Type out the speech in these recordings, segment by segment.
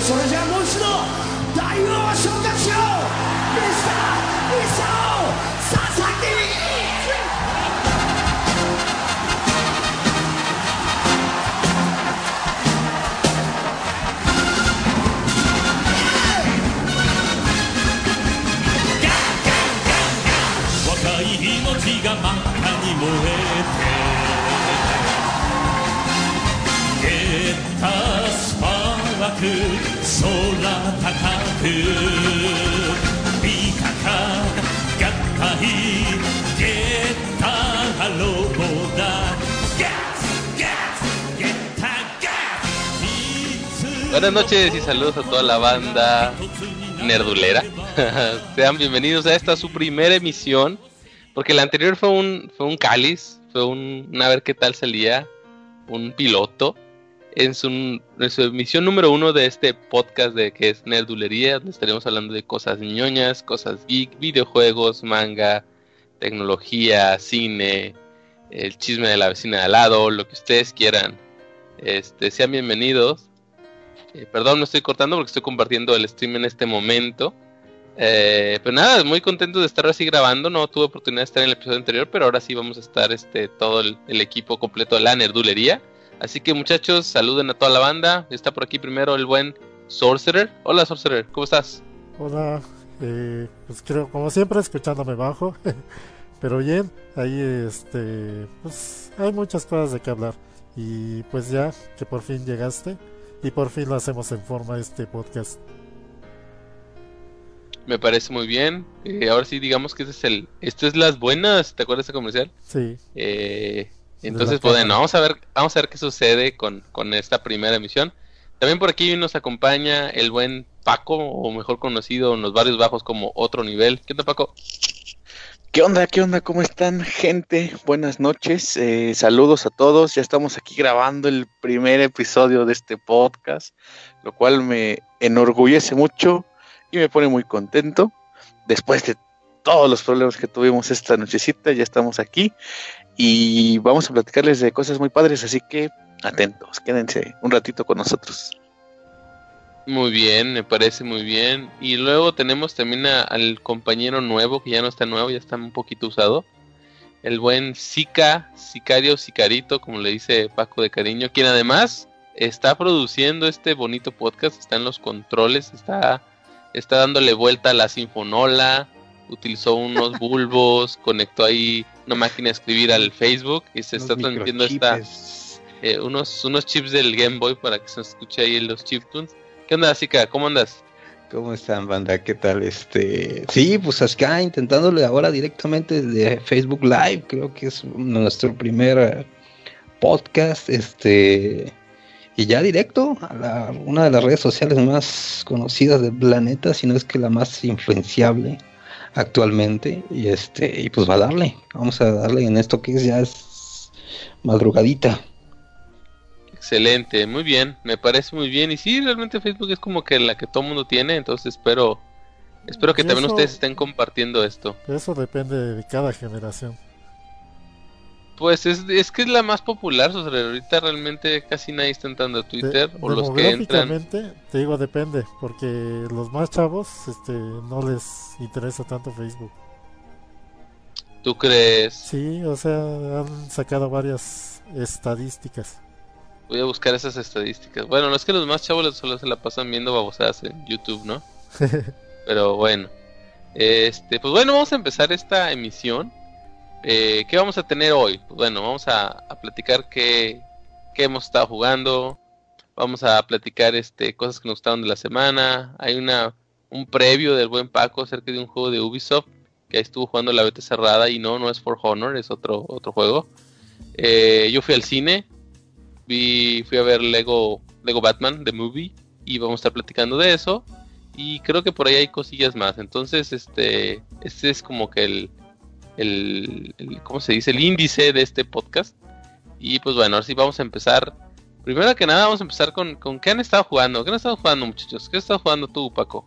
それじゃあもう一度大王を召喚しよう。ミスター・イサオ・佐々木。 若い命が真っ赤に燃えてゲッタースパーク空高くビカカ合体ゲッターロボだゲッゲッゲッターゲッ Buenas noches y saludos a toda la banda nerdulera. Sean bienvenidos a esta su primera emisión, porque la anterior fue un cáliz, fue a ver qué tal salía, un piloto en su emisión número 1 de este podcast de que es Nerdulería, donde estaremos hablando de cosas ñoñas, cosas geek, videojuegos, manga, tecnología, cine, el chisme de la vecina de al lado, lo que ustedes quieran. Sean bienvenidos. Perdón, me estoy cortando porque estoy compartiendo el stream en este momento. Pero nada, muy contento de estar así grabando. No tuve oportunidad de estar en el episodio anterior, pero ahora sí vamos a estar todo el equipo completo de la Nerdulería. Así que muchachos, saluden a toda la banda. Está por aquí primero el buen Sorcerer. Hola Sorcerer, ¿cómo estás? Hola, pues creo, como siempre, escuchándome bajo. Pero bien, ahí pues hay muchas cosas de qué hablar. Y pues ya que por fin llegaste y por fin lo hacemos en forma este podcast. Me parece muy bien. Ahora sí digamos que esto es las buenas, ¿te acuerdas de ese comercial? Sí. Entonces, pues bueno, vamos a ver qué sucede con esta primera emisión. También por aquí nos acompaña el buen Paco, o mejor conocido en los barrios bajos como Otro Nivel. ¿Qué onda, Paco? ¿Qué onda? ¿Cómo están, gente? Buenas noches, saludos a todos. Ya estamos aquí grabando el primer episodio de este podcast, lo cual me enorgullece mucho y me pone muy contento. Después de todos los problemas que tuvimos esta nochecita, ya estamos aquí y vamos a platicarles de cosas muy padres, así que atentos, quédense un ratito con nosotros. Muy bien, me parece muy bien. Y luego tenemos también al compañero nuevo, que ya no está nuevo, ya está un poquito usado. El buen Sicarito, como le dice Paco de cariño, quien además está produciendo este bonito podcast, está en los controles, está dándole vuelta a la sinfonola, utilizó unos bulbos, conectó ahí una máquina de escribir al Facebook y se está transmitiendo unos chips del Game Boy para que se escuche ahí en los chiptunes. ¿Qué onda, Zika? ¿Cómo andas? ¿Cómo están, banda? ¿Qué tal? Sí, pues acá intentándole ahora directamente desde Facebook Live, creo que es nuestro primer podcast, y ya directo a una de las redes sociales más conocidas del planeta, si no es que la más influenciable actualmente, y pues vamos a darle en esto que ya es madrugadita. Excelente, muy bien, me parece muy bien. Y sí, realmente Facebook es como que la que todo mundo tiene, entonces espero que también ustedes estén compartiendo esto. Eso depende de cada generación. Pues es que es la más popular, o sea, ahorita realmente casi nadie está entrando a Twitter, o los que entran. Te digo depende, porque los más chavos no les interesa tanto Facebook. ¿Tú crees? Sí, o sea, han sacado varias estadísticas. Voy a buscar esas estadísticas. Bueno, no es que los más chavos solo se la pasan viendo babosadas en YouTube, ¿no? Pero bueno. Pues bueno, vamos a empezar esta emisión. ¿Qué vamos a tener hoy? Pues bueno, vamos a platicar qué hemos estado jugando. Vamos a platicar cosas que nos gustaron de la semana. Hay un previo del buen Paco acerca de un juego de Ubisoft que estuvo jugando la beta cerrada y no es For Honor, es otro juego. Yo fui al cine. Fui a ver Lego Batman, The Movie, y vamos a estar platicando de eso, y creo que por ahí hay cosillas más. Entonces este es como que el ¿cómo se dice? El índice de este podcast. Y pues bueno, ahora sí vamos a empezar. Primero que nada vamos a empezar con ¿qué han estado jugando? ¿Qué han estado jugando, muchachos? ¿Qué has estado jugando tú, Paco?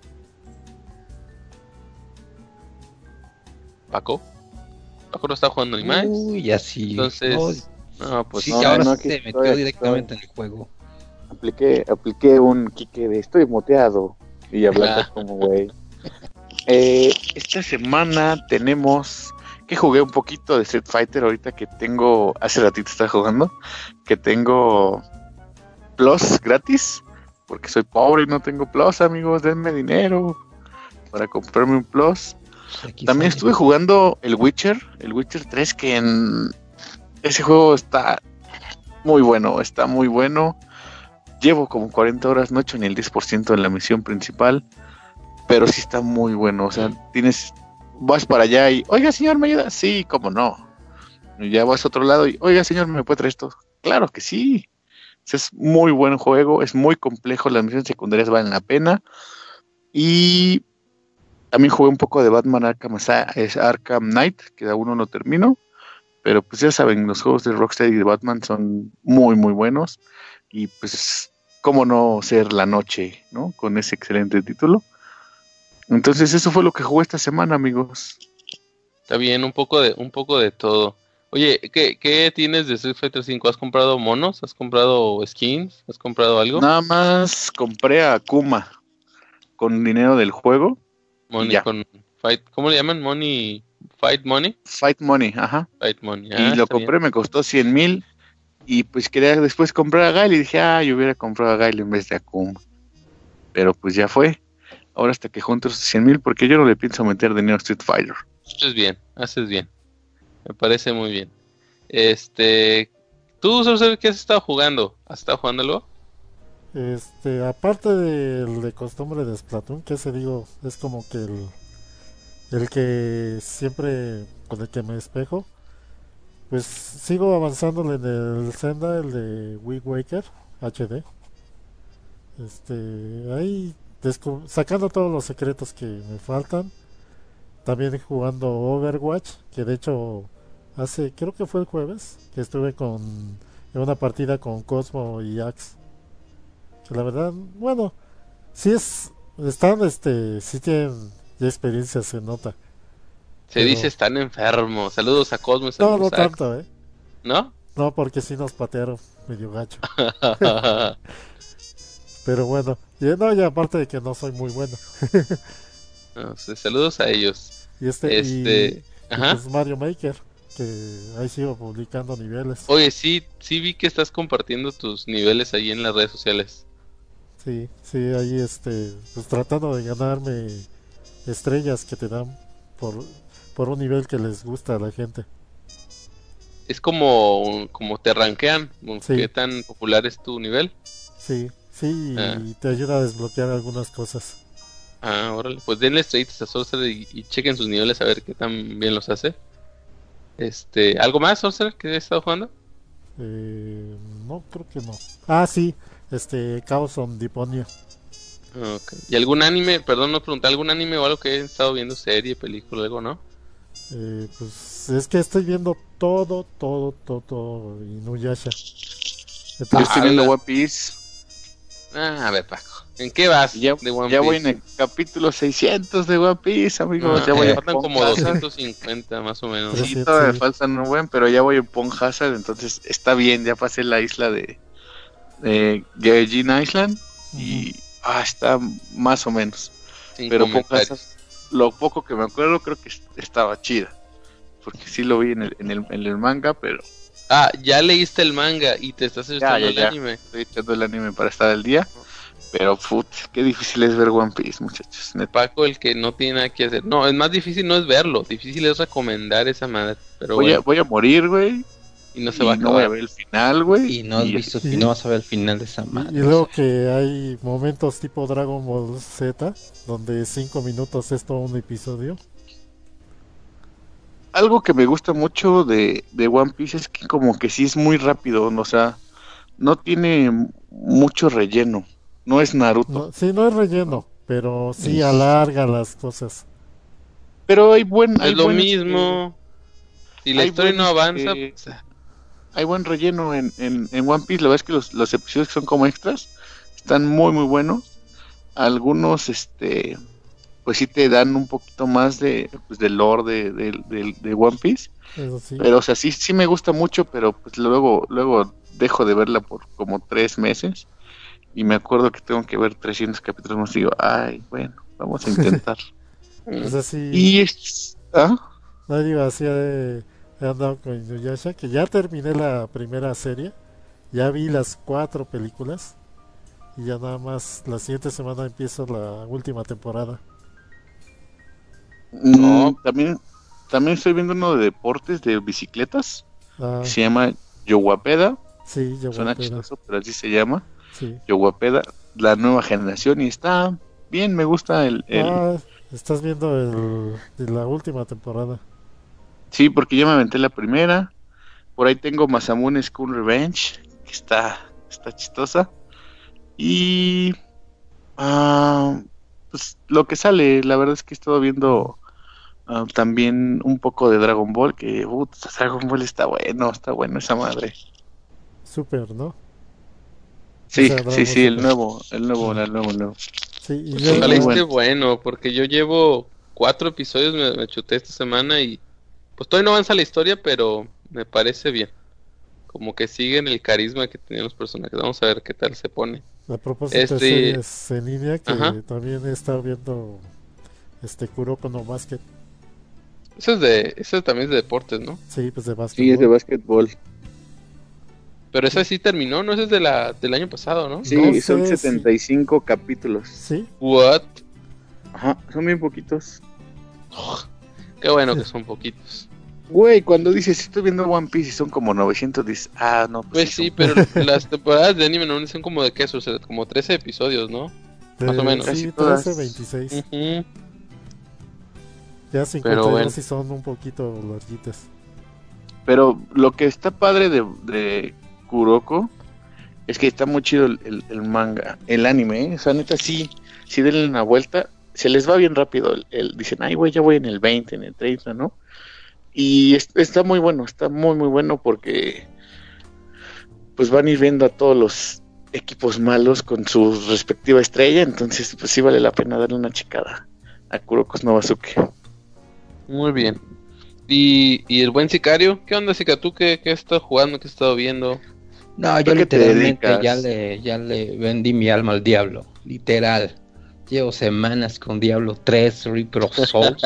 ¿Paco no está jugando ni más? Uy, así. Entonces... No, pues sí, no, ahora no, se metió directamente en el juego. Apliqué un Kike de estoy moteado y hablar como güey. Esta semana tenemos que jugué un poquito de Street Fighter ahorita que tengo, hace ratito estaba jugando, que tengo Plus gratis, porque soy pobre y no tengo Plus, amigos, denme dinero para comprarme un Plus. También estuve jugando el Witcher 3, que ese juego está muy bueno. Llevo como 40 horas, no he hecho ni el 10% de la misión principal, pero sí está muy bueno. O sea, vas para allá y, oiga señor, ¿me ayuda? Sí, cómo no. Y ya vas a otro lado y, oiga señor, ¿me puede traer esto? Claro que sí. Es muy buen juego, es muy complejo, las misiones secundarias valen la pena. Y también jugué un poco de Batman Arkham Knight, que aún no lo termino. Pero pues ya saben, los juegos de Rocksteady y de Batman son muy, muy buenos. Y pues, ¿cómo no ser la noche, ¿no? Con ese excelente título. Entonces eso fue lo que jugué esta semana, amigos. Está bien, un poco de todo. Oye, ¿qué tienes de Street Fighter 5? ¿Has comprado monos? ¿Has comprado skins? ¿Has comprado algo? Nada más compré a Akuma con dinero del juego. Money con Fight, ¿cómo le llaman? Money, Fight Money. Fight Money, ajá. Fight Money. Y lo compré, bien. Me costó 100,000 y pues quería después comprar a Gail y dije, yo hubiera comprado a Gail en vez de Akuma. Pero pues ya fue. Ahora hasta que junto esos 100,000 porque yo no le pienso meter dinero a Street Fighter. Haces bien. Me parece muy bien. ¿Tú sabes qué has estado jugando? ¿Has estado jugando algo? Aparte del de costumbre de Splatoon, que ese digo, es como que el que siempre con el que me espejo, pues sigo avanzándole en el Zelda, el de Wind Waker HD. Ahí sacando todos los secretos que me faltan. También jugando Overwatch, que de hecho creo que fue el jueves, que estuve en una partida con Cosmo y Axe. Que la verdad, bueno, sí sí tienen ya experiencia, se nota. Dice están enfermos. Saludos a Cosmo y saludos no a Axe. Tanto, ¿No? No, porque sí nos patearon medio gacho. Pero bueno, y aparte de que no soy muy bueno. No, saludos a ellos. Y pues Mario Maker, que ahí sigo publicando niveles. Oye, sí vi que estás compartiendo tus niveles ahí en las redes sociales. Sí, ahí pues tratando de ganarme estrellas que te dan por un nivel que les gusta a la gente. Es como te rankean, sí. ¿Qué tan popular es tu nivel? Sí, y te ayuda a desbloquear algunas cosas. Órale, pues denle estrellitas a Sorcerer y chequen sus niveles a ver qué tan bien los hace. ¿Algo más, Sorcerer, que he estado jugando? No, creo que no. Sí, Chaos on Deponia. Okay. ¿Y algún anime? Perdón, no pregunté, ¿algún anime o algo que he estado viendo, serie, película, algo, no? Pues es que estoy viendo todo Inuyasha. Yo estoy viendo One Piece. A ver, Paco, ¿en qué vas de One Piece? Voy en el capítulo 600 de One Piece, amigos. Ya faltan como 250 más o menos. Sí, todavía me faltan un buen, pero ya voy en Pong Hazard, entonces está bien. Ya pasé la isla de Gaijin Island y está más o menos. Pero Pong Hazard, lo poco que me acuerdo, creo que estaba chida, porque sí lo vi en el manga, pero... ya leíste el manga y te estás echando el anime. Estoy echando el anime para estar al día. Pero, qué difícil es ver One Piece, muchachos. Paco, el que no tiene nada que hacer. No, es más difícil no es verlo. Difícil es recomendar esa madre. Pero voy a morir, güey. Y no se va a acabar. No voy a ver el final, güey. Y no has visto, no vas a ver el final de esa madre. Y luego que hay momentos tipo Dragon Ball Z, donde 5 minutos es todo un episodio. Algo que me gusta mucho de One Piece es que como que sí es muy rápido, o sea, no tiene mucho relleno, no es Naruto. No es relleno, pero sí alarga las cosas. Pero es lo mismo. Si la historia no avanza... Hay buen relleno en One Piece, la verdad es que los episodios que son como extras están muy muy buenos. Algunos, pues sí te dan un poquito más de lore de One Piece. Eso sí. Pero o sea, sí me gusta mucho, pero pues luego dejo de verla por como 3 meses y me acuerdo que tengo que ver 300 capítulos más. Digo, ay, bueno, vamos a intentar. Pues así, Y no digo, así he andado con Inuyasha, que ya terminé la primera serie, ya vi las 4 películas, y ya nada más la siguiente semana empiezo la última temporada. No. También estoy viendo uno de deportes de bicicletas. Ah, Se llama Yowapeda. sí, ya Suena volví a ver. chistoso, pero así se llama. Sí. Yowapeda, la nueva generación. Y está bien, me gusta el... Ah, estás viendo de la última temporada. Sí, porque ya me aventé la primera. Por ahí tengo Masamune School Revenge, que está chistosa. Y... pues lo que sale, la verdad es que he estado viendo también un poco de Dragon Ball, que Dragon Ball está bueno esa madre. Super, ¿no? Sí, O sea, Dragon sí, Ball el nuevo. Sí, y Pues yo, ojalá muy esté bueno. bueno, porque yo llevo 4 episodios, me chuté esta semana y pues todavía no avanza la historia, pero me parece bien. Como que siguen el carisma que tenían los personajes. Vamos a ver qué tal se pone. a propósito de series en línea, que Ajá. también he estado viendo Kuroko no Basket. Eso también es de deportes, ¿no? Sí, pues de Sí, es de básquetbol. básquetbol. Pero esa sí terminó, ¿no? Esa es del año pasado, ¿no? Sí, No son sé 75 capítulos. Sí, What? Ajá, son bien poquitos. Qué bueno que son poquitos. Güey, cuando dices, estoy viendo One Piece y son como 900, dices, no, Pues sí, sí, pero las temporadas de anime no son como de qué, o sea, como 13 episodios, ¿no? Más o menos. Casi Sí, todas. 13, 26. Ujú. Ya Pero 52 bueno. sí son un poquito larguitas. Pero lo que está padre de Kuroko es que está muy chido el manga, el anime, ¿eh? O sea, neta, sí denle una vuelta. Se les va bien rápido. Dicen, ay, güey, ya voy en el 20, en el 30, ¿no? Y está muy bueno, está muy, muy bueno porque pues van a ir viendo a todos los equipos malos con su respectiva estrella. Entonces, pues sí vale la pena darle una checada a Kuroko's no Basuke. Muy bien. ¿Y el buen sicario? ¿Qué onda, Sica? ¿Tú qué has estado jugando? ¿Qué has estado viendo? No, ¿Tú yo qué te literalmente dedicas? ya le vendí mi alma al diablo, literal. Llevo semanas con Diablo 3, Reaper of Souls.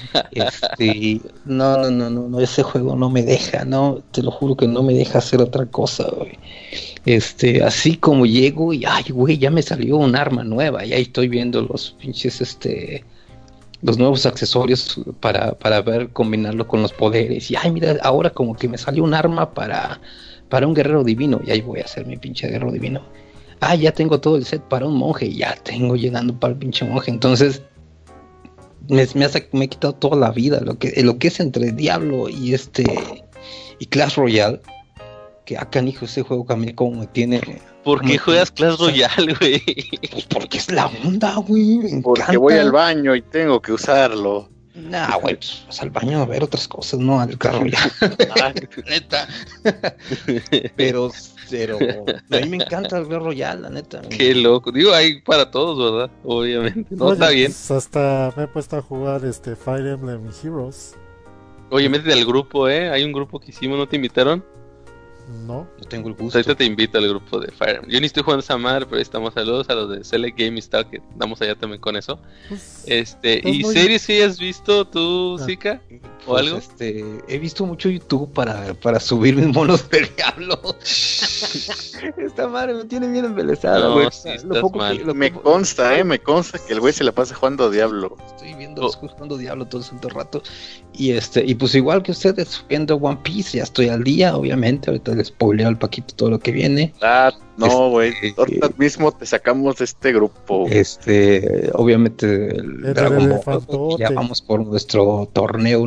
No, ese juego no me deja, no, te lo juro que no me deja hacer otra cosa, güey. Así como llego y, ay, güey, ya me salió un arma nueva, y ahí estoy viendo los pinches, los nuevos accesorios para ver, combinarlo con los poderes. Y, ay, mira, ahora como que me salió un arma para un guerrero divino, y ahí voy a hacer mi pinche guerrero divino. Ah, ya tengo todo el set para un monje, y ya tengo llegando para el pinche monje. Entonces me he quitado toda la vida lo que es entre Diablo y Clash Royale, que acá hijo, ese juego también como me tiene. ¿Por qué juegas Clash Royale, güey? Pues porque es la onda, güey, me Porque encanta. voy al baño y tengo que usarlo. Nah, güey, pues vas al baño a ver otras cosas, no al Clash Royale. Ah, Neta. pero a mí me encanta el Clash Royale, la neta. Qué loco. Digo, hay para todos, ¿verdad? Obviamente. No, Oye, está bien. pues hasta me he puesto a jugar Fire Emblem Heroes. Oye, métete al grupo, ¿eh? Hay un grupo que hicimos, ¿no te invitaron? No, No tengo el Pues gusto. ahorita te invito al grupo de Fire Emblem. Yo ni estoy jugando esa madre, pero ahí estamos. Saludos a los de Select Game Star, que damos allá también con eso. pues, ¿Y muy- series que hayas visto tú, Ah. Zika? ¿O Pues, algo? He visto mucho YouTube para subir mis monos del diablo. Esta madre me tiene bien embelesada, No, güey. sí, estás mal. me consta que el güey se la pasa jugando Diablo. Estoy viendo jugando Diablo todo el santo rato. Y pues igual que ustedes, viendo One Piece, ya estoy al día, obviamente. Ahorita les spoileo al Paquito todo lo que viene. No, güey. Ahorita mismo te sacamos de este grupo. Obviamente el El Dragon Ball. elefantote. Ya vamos por nuestro torneo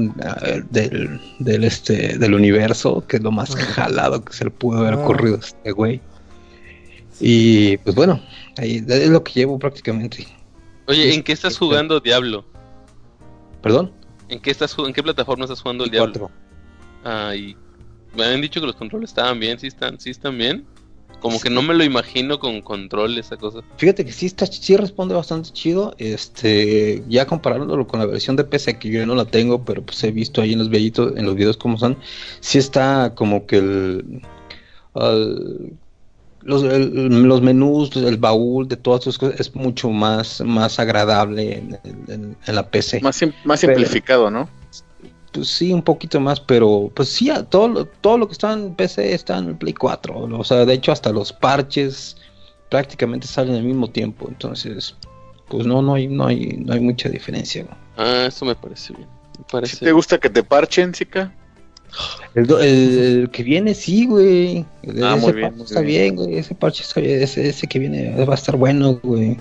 del universo, que es lo más jalado que se le pudo haber ocurrido a este güey. Y pues bueno, ahí es lo que llevo prácticamente. Oye, ¿en qué estás jugando Diablo? ¿Perdón? ¿En qué plataforma estás jugando el Diablo? Y me habían dicho que los controles estaban bien, sí están bien. Como que no me lo imagino con control esa cosa. Fíjate que sí responde bastante chido. Ya comparándolo con la versión de PC, que yo no la tengo, pero pues he visto ahí en los videos cómo son. Sí está como que los menús, el baúl de todas esas cosas es mucho más agradable en la PC. Más simplificado, ¿no? Pues sí, un poquito más, pero pues sí, todo lo que está en PC está en Play 4. O sea, de hecho hasta los parches prácticamente salen al mismo tiempo. Entonces, pues no hay mucha diferencia, ¿no? Ah, eso me parece bien. ¿Sí te gusta que te parchen, chica? El que viene, sí, güey. Muy bien. Está bien, güey. Ese parche está bien. Ese que viene va a estar bueno, güey.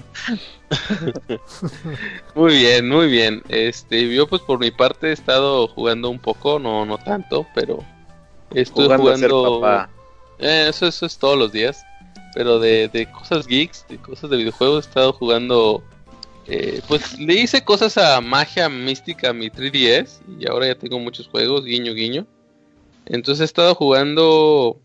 Muy bien, muy bien. Yo pues por mi parte he estado jugando un poco, no tanto, pero estoy jugando. A ser papá. Eso es todos los días. Pero de cosas geeks, de cosas de videojuegos, he estado jugando. Pues le hice cosas a Magia Mística a mi 3DS y ahora ya tengo muchos juegos, guiño guiño. Entonces he estado jugando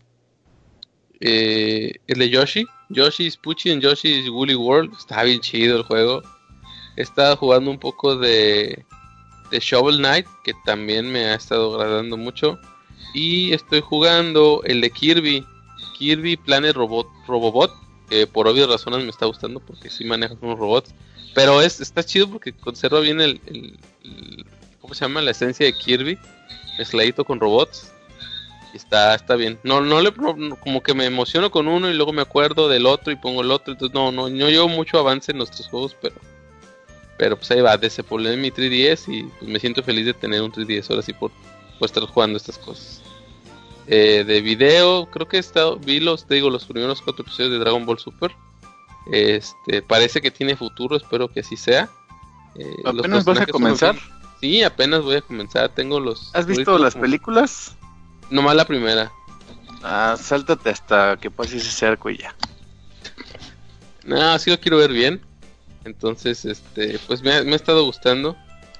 el de Yoshi's Pucci en Yoshi's Woolly World. Está bien chido el juego. He estado jugando un poco de Shovel Knight, que también me ha estado agradando mucho. Y estoy jugando el de Kirby Planet Robobot, que por obvias razones me está gustando porque sí manejas unos robots. Pero está chido porque conserva bien el ¿cómo se llama? La esencia de Kirby, mezcladito con robots. Está bien. No como que me emociono con uno y luego me acuerdo del otro y pongo el otro. Entonces no llevo mucho avance en nuestros juegos, pero pues ahí va. Desempolvé mi 3DS y pues me siento feliz de tener un 3DS ahora sí por estar jugando estas cosas. De video, creo que vi los primeros 4 episodios de Dragon Ball Super. Parece que tiene futuro, espero que así sea. ¿Apenas vas a comenzar? Sí, apenas voy a comenzar. Tengo los. ¿Has visto las películas? Nomás la primera. Sáltate hasta que pases ese arco y ya. No, sí lo quiero ver bien. Entonces, pues me ha estado gustando.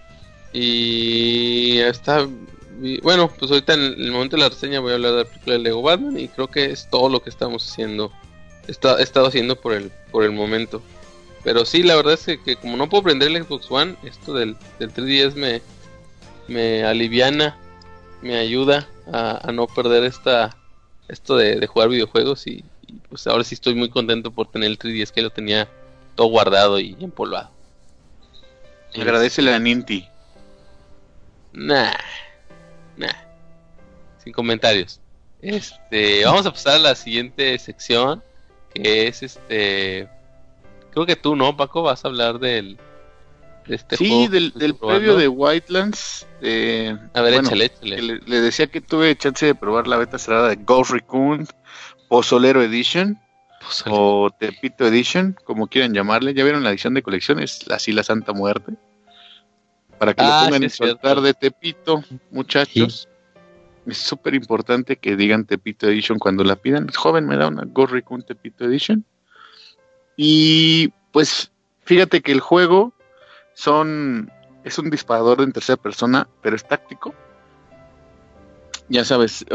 Y bueno, pues ahorita en el momento de la reseña voy a hablar de la película de Lego Batman y creo que es todo lo que estamos haciendo. He estado haciendo por el momento. Pero sí, la verdad es que como no puedo prender el Xbox One, esto del 3DS me aliviana, me ayuda a no perder esto de jugar videojuegos y pues ahora sí estoy muy contento por tener el 3DS, que lo tenía todo guardado y empolvado. Agradecele a Ninty. Nah. Sin comentarios. Vamos a pasar a la siguiente sección, que es creo que tú, ¿no, Paco? Vas a hablar de este sí, juego. del previo de Wildlands. A ver, bueno, échale. Le decía que tuve chance de probar la beta cerrada de Ghost Recon Pozolero Edition o Tepito Edition, como quieran llamarle. ¿Ya vieron la edición de colección? Es así la Santa Muerte. Para que lo pongan en su altar de Tepito, muchachos. Sí. Es súper importante que digan Tepito Edition cuando la pidan. Joven, me da una Ghost Recon Tepito Edition. Y pues fíjate que el juego es un disparador en tercera persona, pero es táctico. Ya sabes,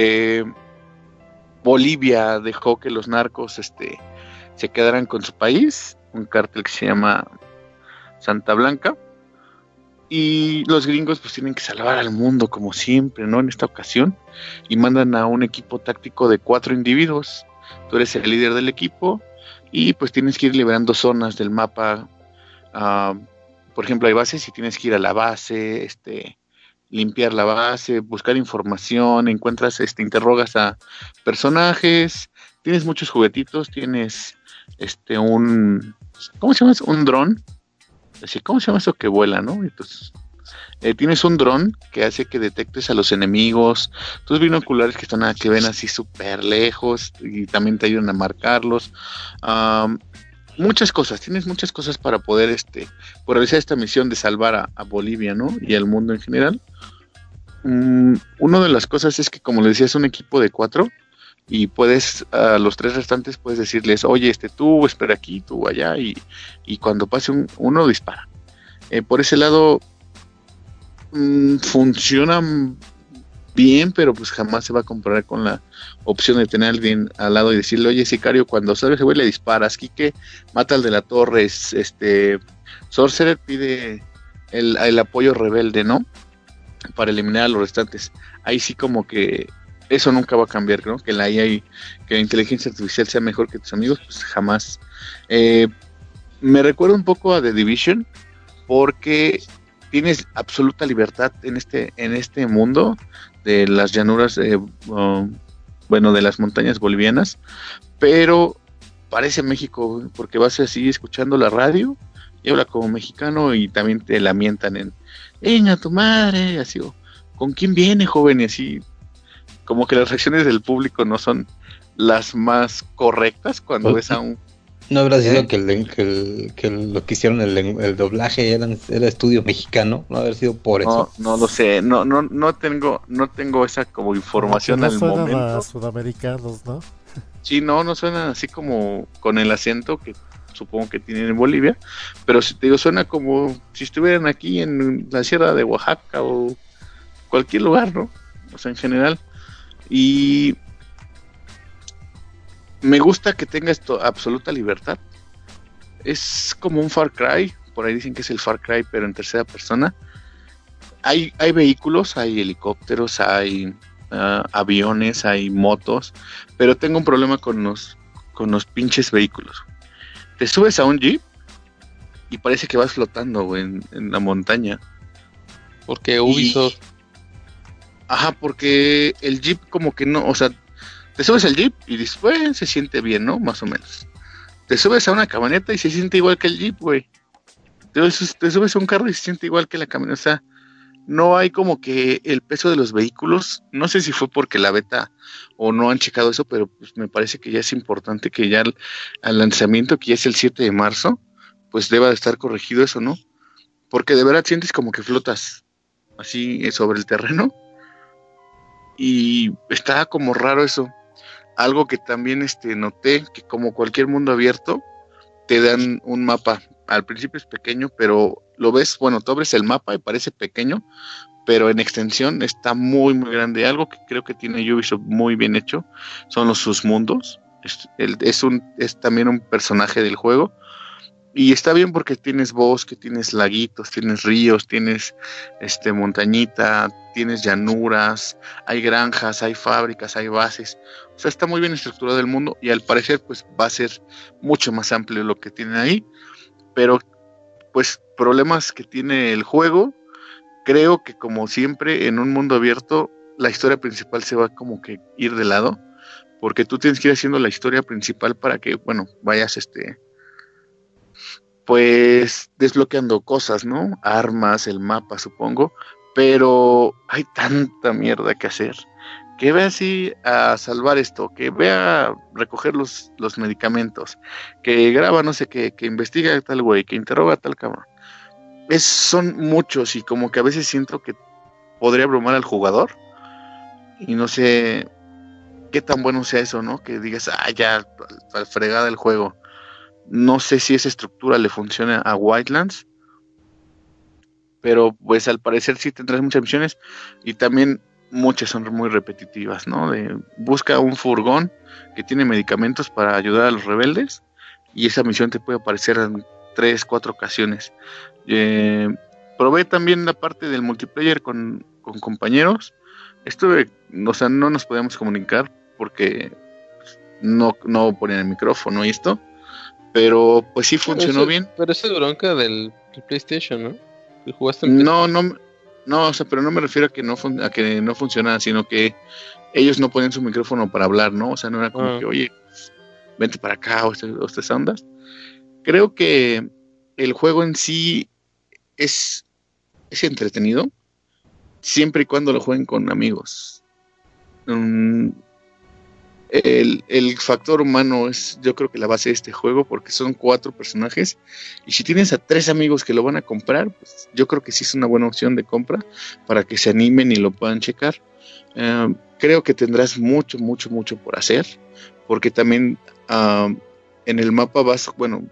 Bolivia dejó que los narcos se quedaran con su país, un cártel que se llama Santa Blanca, y los gringos pues tienen que salvar al mundo como siempre, ¿no? En esta ocasión, y mandan a un equipo táctico de 4 individuos. Tú eres el líder del equipo y pues tienes que ir liberando zonas del mapa. Por ejemplo, hay bases y tienes que ir a la base, limpiar la base, buscar información, encuentras, interrogas a personajes, tienes muchos juguetitos, tienes ¿cómo se llama eso? Un dron. Así, ¿cómo se llama eso que vuela, no? Entonces, tienes un dron que hace que detectes a los enemigos, tus binoculares que ven así súper lejos y también te ayudan a marcarlos. Tienes muchas cosas para poder por realizar esta misión de salvar a Bolivia, ¿no? Y al mundo en general. Una de las cosas es que, como les decía, es un equipo de 4 y puedes, a los 3 restantes puedes decirles, oye, tú espera aquí, tú allá, y cuando pase uno dispara. Por ese lado funciona bien, pero pues jamás se va a comparar con la opción de tener a alguien al lado y decirle, oye, sicario, cuando salga ese güey le disparas, Quique mata al de la torre, Sorcerer pide el apoyo rebelde, ¿no? Para eliminar a los restantes. Ahí sí como que eso nunca va a cambiar, ¿no? Que la IA que la inteligencia artificial sea mejor que tus amigos, pues jamás. Me recuerda un poco a The Division, porque tienes absoluta libertad en este mundo de las llanuras, de las montañas bolivianas, pero parece México, porque vas así escuchando la radio y habla como mexicano y también te lamentan en ¡venga tu madre! Así, ¿con quién viene, joven? Y así, como que las reacciones del público no son las más correctas cuando ves a un... ¿No habrá sido que lo que hicieron el doblaje era estudio mexicano? ¿No habrá sido por eso? No lo sé, no tengo esa como información al momento. No suenan a sudamericanos, ¿no? Sí, no suenan así como con el acento que supongo que tienen en Bolivia, pero si te digo, suena como si estuvieran aquí en la sierra de Oaxaca o cualquier lugar, ¿no? O sea, en general. Y me gusta que tenga esto absoluta libertad. Es como un Far Cry, por ahí dicen que es el Far Cry, pero en tercera persona. Hay vehículos, hay helicópteros, hay aviones, hay motos, pero tengo un problema con los pinches vehículos. Te subes a un jeep y parece que vas flotando, güey, en la montaña. Porque Ubisoft. Ajá, porque el jeep como que no, o sea, te subes al jeep y después se siente bien, ¿no? Más o menos. Te subes a una camioneta y se siente igual que el jeep, güey. Te subes a un carro y se siente igual que la camioneta. O sea, no hay como que el peso de los vehículos. No sé si fue porque la beta o no han checado eso, pero pues me parece que ya es importante que ya al lanzamiento, que ya es el 7 de marzo, pues deba de estar corregido eso, ¿no? Porque de verdad sientes como que flotas así sobre el terreno. Y está como raro eso. Algo que también noté, que como cualquier mundo abierto, te dan un mapa. Al principio es pequeño, pero lo ves, bueno, tú abres el mapa y parece pequeño, pero en extensión está muy, muy grande. Algo que creo que tiene Ubisoft muy bien hecho son sus mundos. Es también un personaje del juego. Y está bien porque tienes bosque, tienes laguitos, tienes ríos, tienes montañita, tienes llanuras, hay granjas, hay fábricas, hay bases. O sea, está muy bien estructurado el mundo y al parecer pues va a ser mucho más amplio lo que tienen ahí. Pero pues problemas que tiene el juego, creo que como siempre en un mundo abierto la historia principal se va como que ir de lado, porque tú tienes que ir haciendo la historia principal para que, bueno, vayas pues desbloqueando cosas, ¿no? Armas, el mapa, supongo, pero hay tanta mierda que hacer, que ve así a salvar esto, que ve a recoger los medicamentos, que graba no sé qué, que investiga a tal güey, que interroga a tal cabrón. Son muchos y como que a veces siento que podría abrumar al jugador y no sé qué tan bueno sea eso, ¿no? Que digas, ya, al fregada el juego. No sé si esa estructura le funciona a Wildlands, pero pues al parecer sí tendrás muchas misiones y también muchas son muy repetitivas, ¿no? Busca un furgón que tiene medicamentos para ayudar a los rebeldes y esa misión te puede aparecer en 3-4 ocasiones. Probé también la parte del multiplayer con compañeros. O sea, no nos podíamos comunicar porque no ponían el micrófono y esto. Pero pues sí funcionó bien. Pero esa es bronca del PlayStation, ¿no? ¿Lo jugaste en PlayStation? No, o sea, pero no me refiero a que no funcionara, sino que ellos no ponían su micrófono para hablar, ¿no? O sea, no era como que, oye, vente para acá o estas ondas. Creo que el juego en sí es entretenido, siempre y cuando lo jueguen con amigos. El factor humano es, yo creo que la base de este juego, porque son 4 personajes y si tienes a 3 amigos que lo van a comprar, pues yo creo que sí es una buena opción de compra para que se animen y lo puedan checar. Creo que tendrás mucho por hacer, porque también en el mapa vas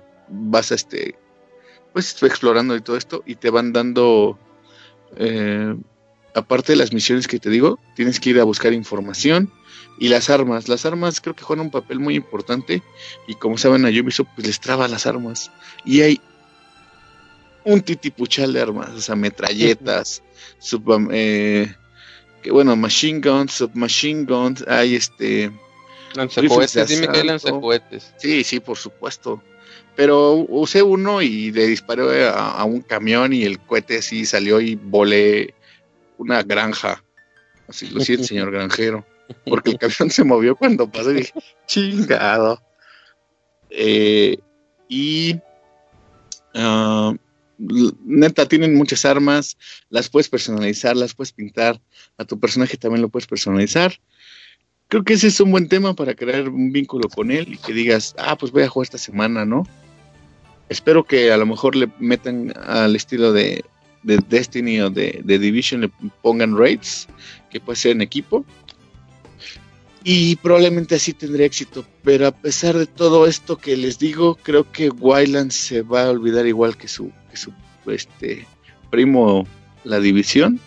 pues explorando y todo esto y te van dando aparte de las misiones que te digo, tienes que ir a buscar información. Y las armas creo que juegan un papel muy importante y como saben a Ubisoft pues les traba las armas y hay un titipuchal de armas, o sea, metralletas, que bueno, Machine Guns, Submachine Guns, hay Lanzacohetes, dime que hay lanzacohetes. Sí, por supuesto. Pero usé uno y le disparé a un camión y el cohete así salió y volé una granja. Así lo siento, señor granjero. Porque el camión se movió cuando pasó y dije, chingado. Neta, tienen muchas armas, las puedes personalizar, las puedes pintar. A tu personaje también lo puedes personalizar. Creo que ese es un buen tema para crear un vínculo con él y que digas, pues voy a jugar esta semana, ¿no? Espero que a lo mejor le metan al estilo de Destiny o de Division, le pongan raids, que puede ser en equipo. Y probablemente así tendría éxito. Pero a pesar de todo esto que les digo, creo que Wildlands se va a olvidar igual que su primo, la División.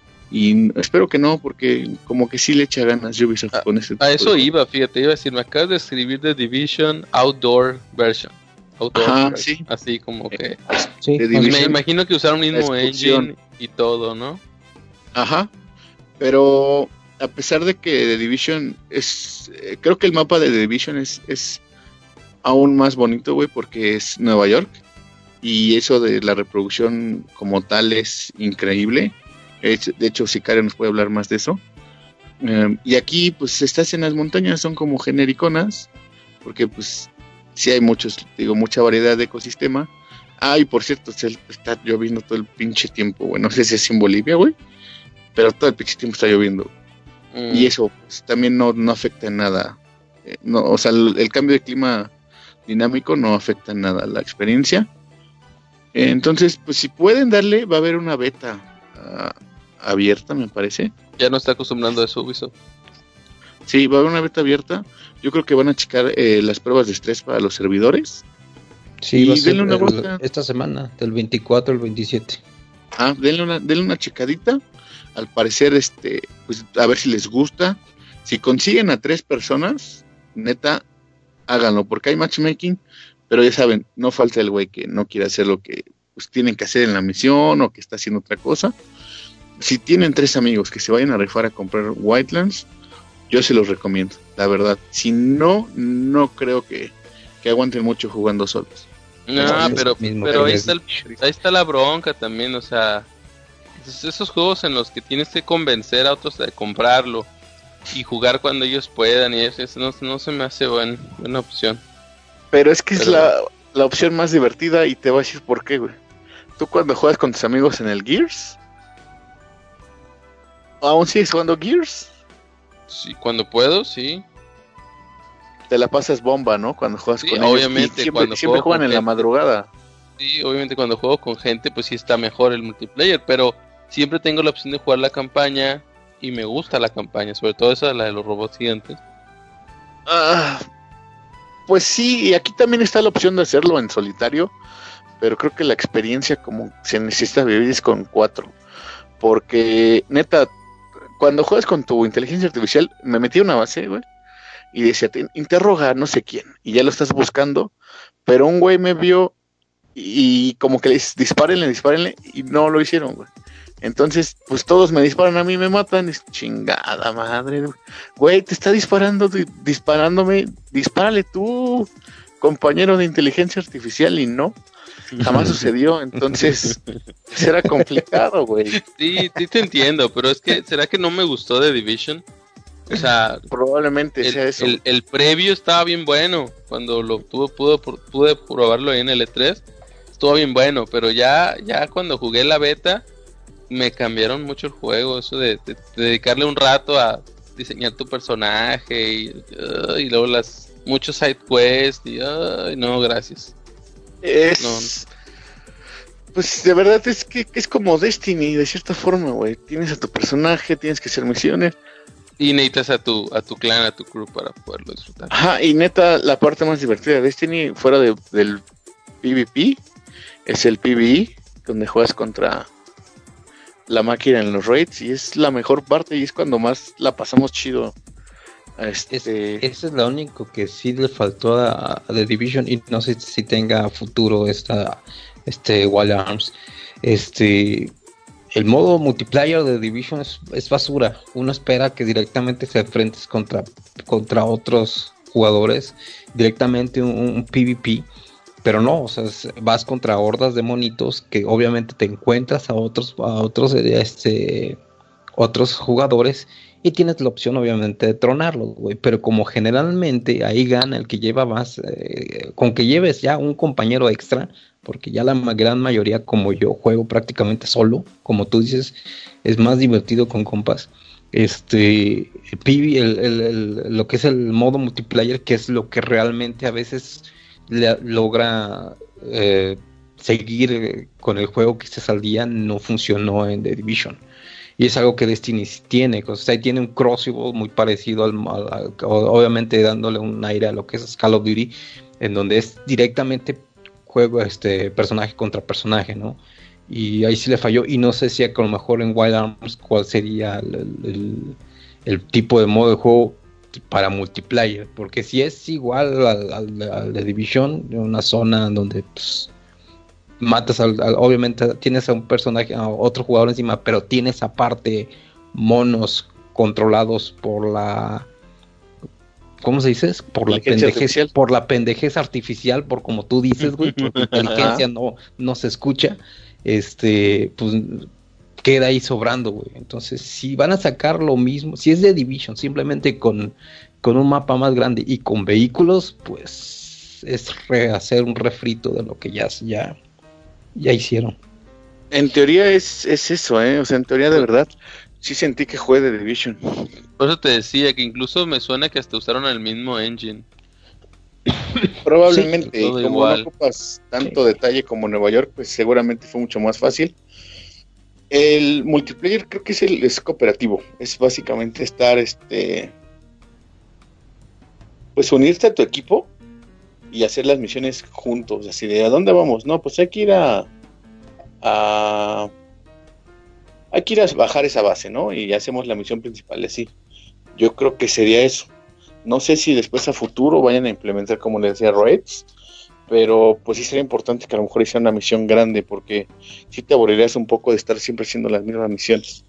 Y espero que no, porque como que sí le echa ganas Ubisoft con ese tipo a eso de... iba, fíjate, iba a decir, me acabas de escribir The Division Outdoor version. Ajá, sí. Así como que... Sí, The Pues me Division, imagino que usaron el mismo la excursión. engine y todo, ¿no? Ajá, pero a pesar de que The Division es... creo que el mapa de The Division es aún más bonito, güey, porque es Nueva York. Y eso de la reproducción como tal es increíble. De hecho, Sicario nos puede hablar más de eso. Y aquí, pues, estás en las montañas, son como genericonas, porque, pues, sí hay mucha variedad de ecosistema. Y por cierto, está lloviendo todo el pinche tiempo, güey. No sé si es en Bolivia, güey, pero todo el pinche tiempo está lloviendo. Y eso, pues, también no afecta en nada. O sea, el cambio de clima dinámico no afecta en nada la experiencia. Entonces, pues, si pueden darle, va a haber una beta abierta, me parece. Ya no está acostumbrando a eso, Ubisoft. Sí, va a haber una beta abierta. Yo creo que van a checar las pruebas de estrés para los servidores. Sí, Y va a ser denle una vuelta. esta semana, del 24 al 27. Denle una checadita. Al parecer, pues a ver si les gusta. Si consiguen a 3 personas, neta, háganlo, porque hay matchmaking, pero ya saben, no falta el güey que no quiere hacer lo que pues tienen que hacer en la misión o que está haciendo otra cosa. Si tienen 3 amigos que se vayan a rifar a comprar Wildlands, yo se los recomiendo, la verdad. Si no creo que aguanten mucho jugando solos. No, pero ahí está la bronca también, o sea, esos juegos en los que tienes que convencer a otros de comprarlo y jugar cuando ellos puedan, y eso no se me hace buena opción. Pero es que es la opción más divertida y te voy a decir por qué, güey. Tú cuando juegas con tus amigos en el Gears, ¿aún sigues jugando Gears? Sí, cuando puedo, sí. Te la pasas bomba, ¿no? Cuando juegas con ellos. Obviamente, siempre juegan en la madrugada. Sí, obviamente cuando juego con gente, pues sí está mejor el multiplayer, pero siempre tengo la opción de jugar la campaña y me gusta la campaña, sobre todo esa, la de los robots gigantes. Pues sí, y aquí también está la opción de hacerlo en solitario, pero creo que la experiencia como se necesita vivir es con 4. Porque, neta, cuando juegas con tu inteligencia artificial, me metí a una base, güey, y decía, interroga a no sé quién, y ya lo estás buscando, pero un güey me vio y como que le dices, dispárenle, y no lo hicieron, güey. Entonces, pues todos me disparan a mí, me matan, y chingada madre, güey, te está disparándome, dispárale tú, compañero de inteligencia artificial, y no, jamás sucedió. Entonces será complicado, güey. Sí, te entiendo, pero es que, ¿será que no me gustó The Division? O sea, probablemente sea eso. El previo estaba bien bueno, cuando lo pude probarlo ahí en el E3, estuvo bien bueno, pero ya cuando jugué la beta, me cambiaron mucho el juego, eso de dedicarle un rato a diseñar tu personaje y luego muchos side quests y no, gracias. Pues de verdad es que es como Destiny de cierta forma, güey. Tienes a tu personaje, tienes que hacer misiones. Y necesitas a tu clan, a tu crew para poderlo disfrutar. Ajá, y neta, la parte más divertida de Destiny, fuera del PvP, es el PvE, donde juegas contra la máquina en los raids, y es la mejor parte, y es cuando más la pasamos chido. Esa es la única que sí le faltó a The Division, y no sé si tenga futuro Wild Arms. el modo multiplayer de Division es basura. Uno espera que directamente se enfrentes contra otros jugadores, directamente un PvP, pero no, o sea, vas contra hordas de monitos que obviamente te encuentras a otros jugadores y tienes la opción obviamente de tronarlos, güey, pero como generalmente ahí gana el que lleva más, con que lleves ya un compañero extra, porque ya la gran mayoría, como yo juego prácticamente solo, como tú dices, es más divertido con compas. Lo que es el modo multiplayer, que es lo que realmente a veces logra seguir con el juego que estés al día, no funcionó en The Division. Y es algo que Destiny tiene, o sea, tiene un crossbow muy parecido obviamente dándole un aire a lo que es Call of Duty, en donde es directamente juego personaje contra personaje, ¿no? Y ahí sí le falló, y no sé si a lo mejor en Wild Arms cuál sería el tipo de modo de juego para multiplayer, porque si es igual al de Division, en una zona donde pues, matas obviamente tienes a un personaje, a otro jugador encima, pero tienes aparte monos controlados por la, ¿cómo se dice? Por la pendejez artificial, por como tú dices, güey, porque inteligencia no se escucha, pues queda ahí sobrando, güey. Entonces, si van a sacar lo mismo, si es de Division, simplemente con un mapa más grande y con vehículos, pues es hacer un refrito de lo que ya hicieron. En teoría es eso, o sea, en teoría de verdad sí sentí que jugué de Division. Por eso te decía que incluso me suena que hasta usaron el mismo engine. Probablemente, sí, y como igual. no ocupas tanto detalle como Nueva York, pues seguramente fue mucho más fácil. El multiplayer creo que es cooperativo, es básicamente estar, pues unirte a tu equipo y hacer las misiones juntos, así de ¿a dónde vamos? No, pues hay que ir a bajar esa base, ¿no? Y hacemos la misión principal, así. Yo creo que sería eso. No sé si después a futuro vayan a implementar, como les decía, raids, pero pues sí sería importante que a lo mejor hiciera una misión grande, porque sí te aburrirías un poco de estar siempre haciendo las mismas misiones.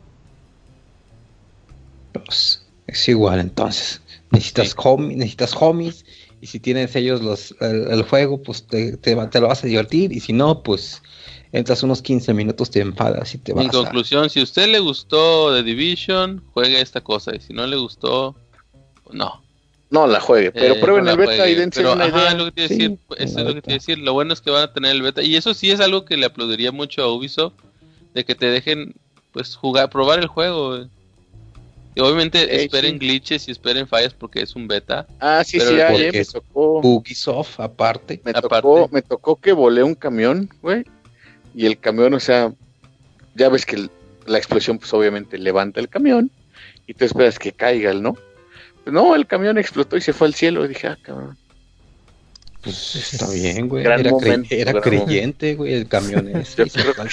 Pues es igual entonces. Necesitas homies, y si tienes ellos el juego, pues te lo vas a divertir, y si no, pues entras unos 15 minutos, te enfadas y te vas. En conclusión, si a usted le gustó The Division, juegue esta cosa, y si no le gustó, no. No la juegue, pero prueben el beta y dense una idea. Lo que te iba a decir, eso es lo que te iba a decir. Lo bueno es que van a tener el beta, y eso sí es algo que le aplaudiría mucho a Ubisoft, de que te dejen pues probar el juego. Y obviamente esperen glitches y esperen fallas porque es un beta. Sí, me tocó Ubisoft aparte. Me tocó que volé un camión, güey, y el camión, o sea, ya ves que la explosión pues obviamente levanta el camión y tú esperas que caiga, ¿no? No, el camión explotó y se fue al cielo. Y dije, cabrón. Pues está bien, güey. Era creyente, güey, el camión ese.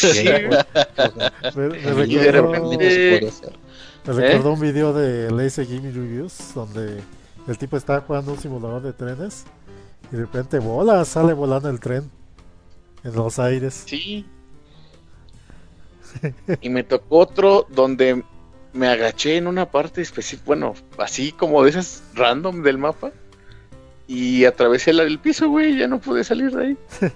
Me recordó un video de Lazy Gaming Reviews donde el tipo estaba jugando un simulador de trenes y de repente sale volando el tren en los aires. Sí. Y me tocó otro donde me agaché en una parte específica, bueno, así como de esas random del mapa, y atravesé el piso, güey, ya no pude salir de ahí.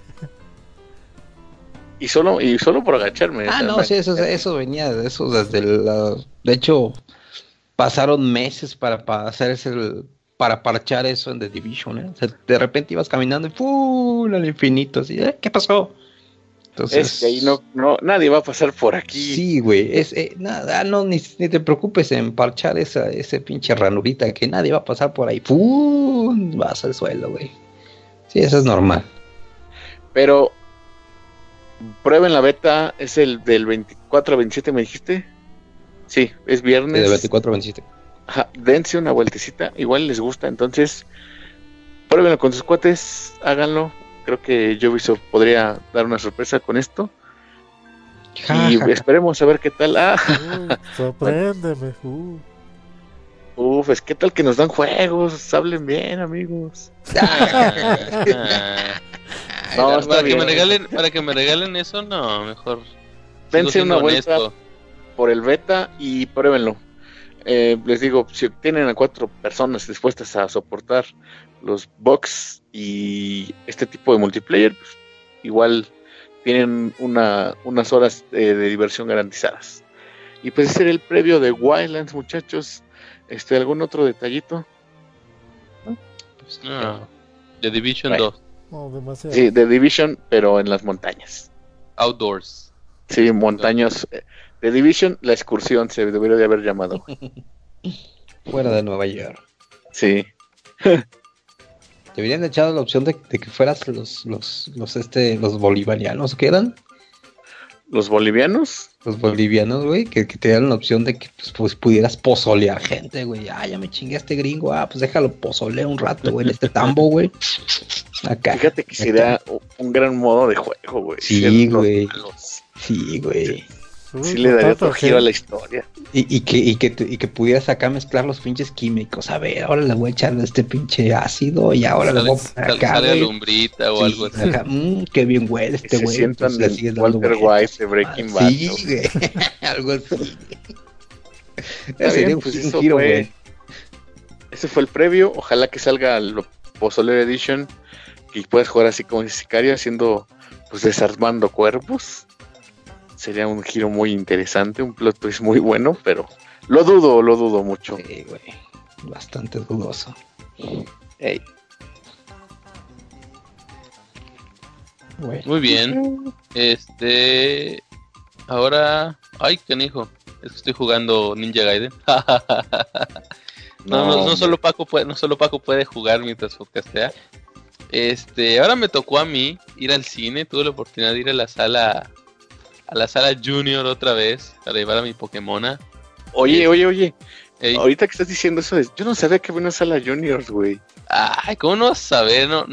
Y solo por agacharme. No, sí, eso venía de eso desde de hecho, pasaron meses para hacer para parchar eso en The Division, ¿eh? O sea, de repente ibas caminando y ¡pum! Al infinito, así, ¿qué pasó? Entonces, es que ahí no, nadie va a pasar por aquí. Sí, güey, ni te preocupes en parchar ese pinche ranurita, que nadie va a pasar por ahí, ¡pum! Vas al suelo, güey. Sí, eso es normal. Pero prueben la beta, es el del 24 a 27, ¿me dijiste? Sí, es viernes. Sí, del 24 a 27. Ajá, dense una vueltecita, igual les gusta, entonces pruébenlo con sus cuates, háganlo. Creo que Ubisoft podría dar una sorpresa con esto. Y esperemos a ver qué tal. Sorpréndeme. Es que tal que nos dan juegos, hablen bien, amigos. No, para que me regalen eso, no, mejor dense una vuelta por el beta y pruébenlo. Les digo, si tienen a 4 personas dispuestas a soportar los bugs y este tipo de multiplayer, pues, igual tienen unas horas de diversión garantizadas. Y pues ese era el previo de Wildlands, muchachos. ¿Algún otro detallito? Pues no. The Division Bueno. 2. No, demasiado. Sí, The Division, pero en las montañas. Outdoors. Sí, montañas. The Division, la excursión se debería de haber llamado. Fuera de Nueva York. Sí. Deberían de echar la opción de que fueras los bolivarianos, ¿qué eran? ¿Los bolivianos? Los bolivianos, güey, que te dieran la opción de que pues pudieras pozolear gente, güey. Ah, ya me chingué a este gringo, pues déjalo pozolea un rato, güey, en este tambo, güey. Acá. Fíjate que sería un gran modo de juego, güey. Sí, güey. Sí, güey. Sí le daría otro giro a la historia. Y que pudieras acá mezclar los pinches químicos. A ver, ahora le voy a echar este pinche ácido y ahora le voy a poner acá, sale güey. lumbrita o algo así. Acá, qué bien huele este güey. Se sientan Entonces, en Walter White de Breaking Bad. Sí, güey. Algo así. Bien, pues eso giro, fue. Ese fue el previo. Ojalá que salga el Pozolero Edition y puedas jugar así como dice Sicario, haciendo, pues desarmando cuerpos. Sería un giro muy interesante, un plot twist muy bueno, pero lo dudo mucho. Sí, güey. Bastante dudoso. Ey. Bueno. Muy bien. Ahora, ay, canijo, es que estoy jugando Ninja Gaiden. No solo Paco puede jugar mientras podcastea. Ahora me tocó a mí ir al cine, tuve la oportunidad de ir a la sala Junior otra vez para llevar a mi Pokémona. Oye. Ahorita que estás diciendo eso, yo no sabía que había una sala Juniors, güey. Ay, ¿cómo no vas a saber? No,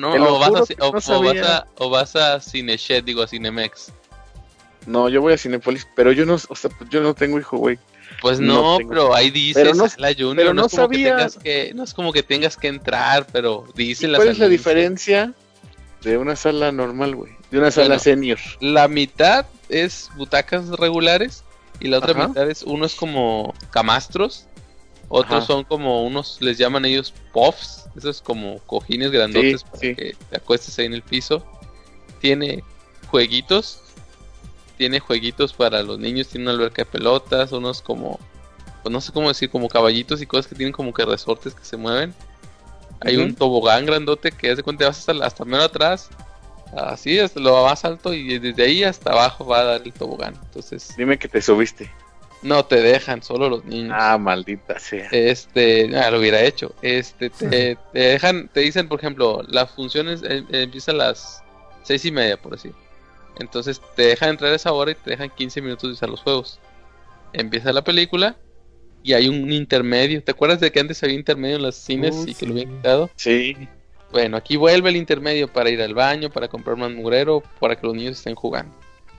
o vas a Cineshed, digo, a Cinemex. No, yo voy a Cinépolis, pero yo no tengo hijo, güey. Pues no, pero ahí dice sala Junior, pero no es como sabía. No es como que tengas que entrar, pero dice la ¿Cuál es la diferencia de una sala normal, güey? De una sala senior. La mitad es butacas regulares y la otra mitad uno es como camastros, otros son como unos, les llaman ellos puffs, esos como cojines grandotes para que te acuestes ahí en el piso. Tiene jueguitos para los niños, tiene una alberca de pelotas, unos como, pues no sé cómo decir, como caballitos y cosas que tienen como que resortes que se mueven. Hay un tobogán grandote que haz de cuenta vas hasta menos atrás, así hasta lo más alto, y desde ahí hasta abajo va a dar el tobogán. Entonces, dime que te subiste. No te dejan, solo los niños. Ah, maldita sea. Lo hubiera hecho. Te dejan, te dicen, por ejemplo, las funciones empiezan a las 6:30, por así. Entonces te dejan entrar a esa hora y te dejan 15 minutos de usar los juegos. Empieza la película y hay un intermedio. ¿Te acuerdas de que antes había intermedio en los cines y que lo habían quitado? Sí. Bueno, aquí vuelve el intermedio para ir al baño, para comprar más mugrero, para que los niños estén jugando.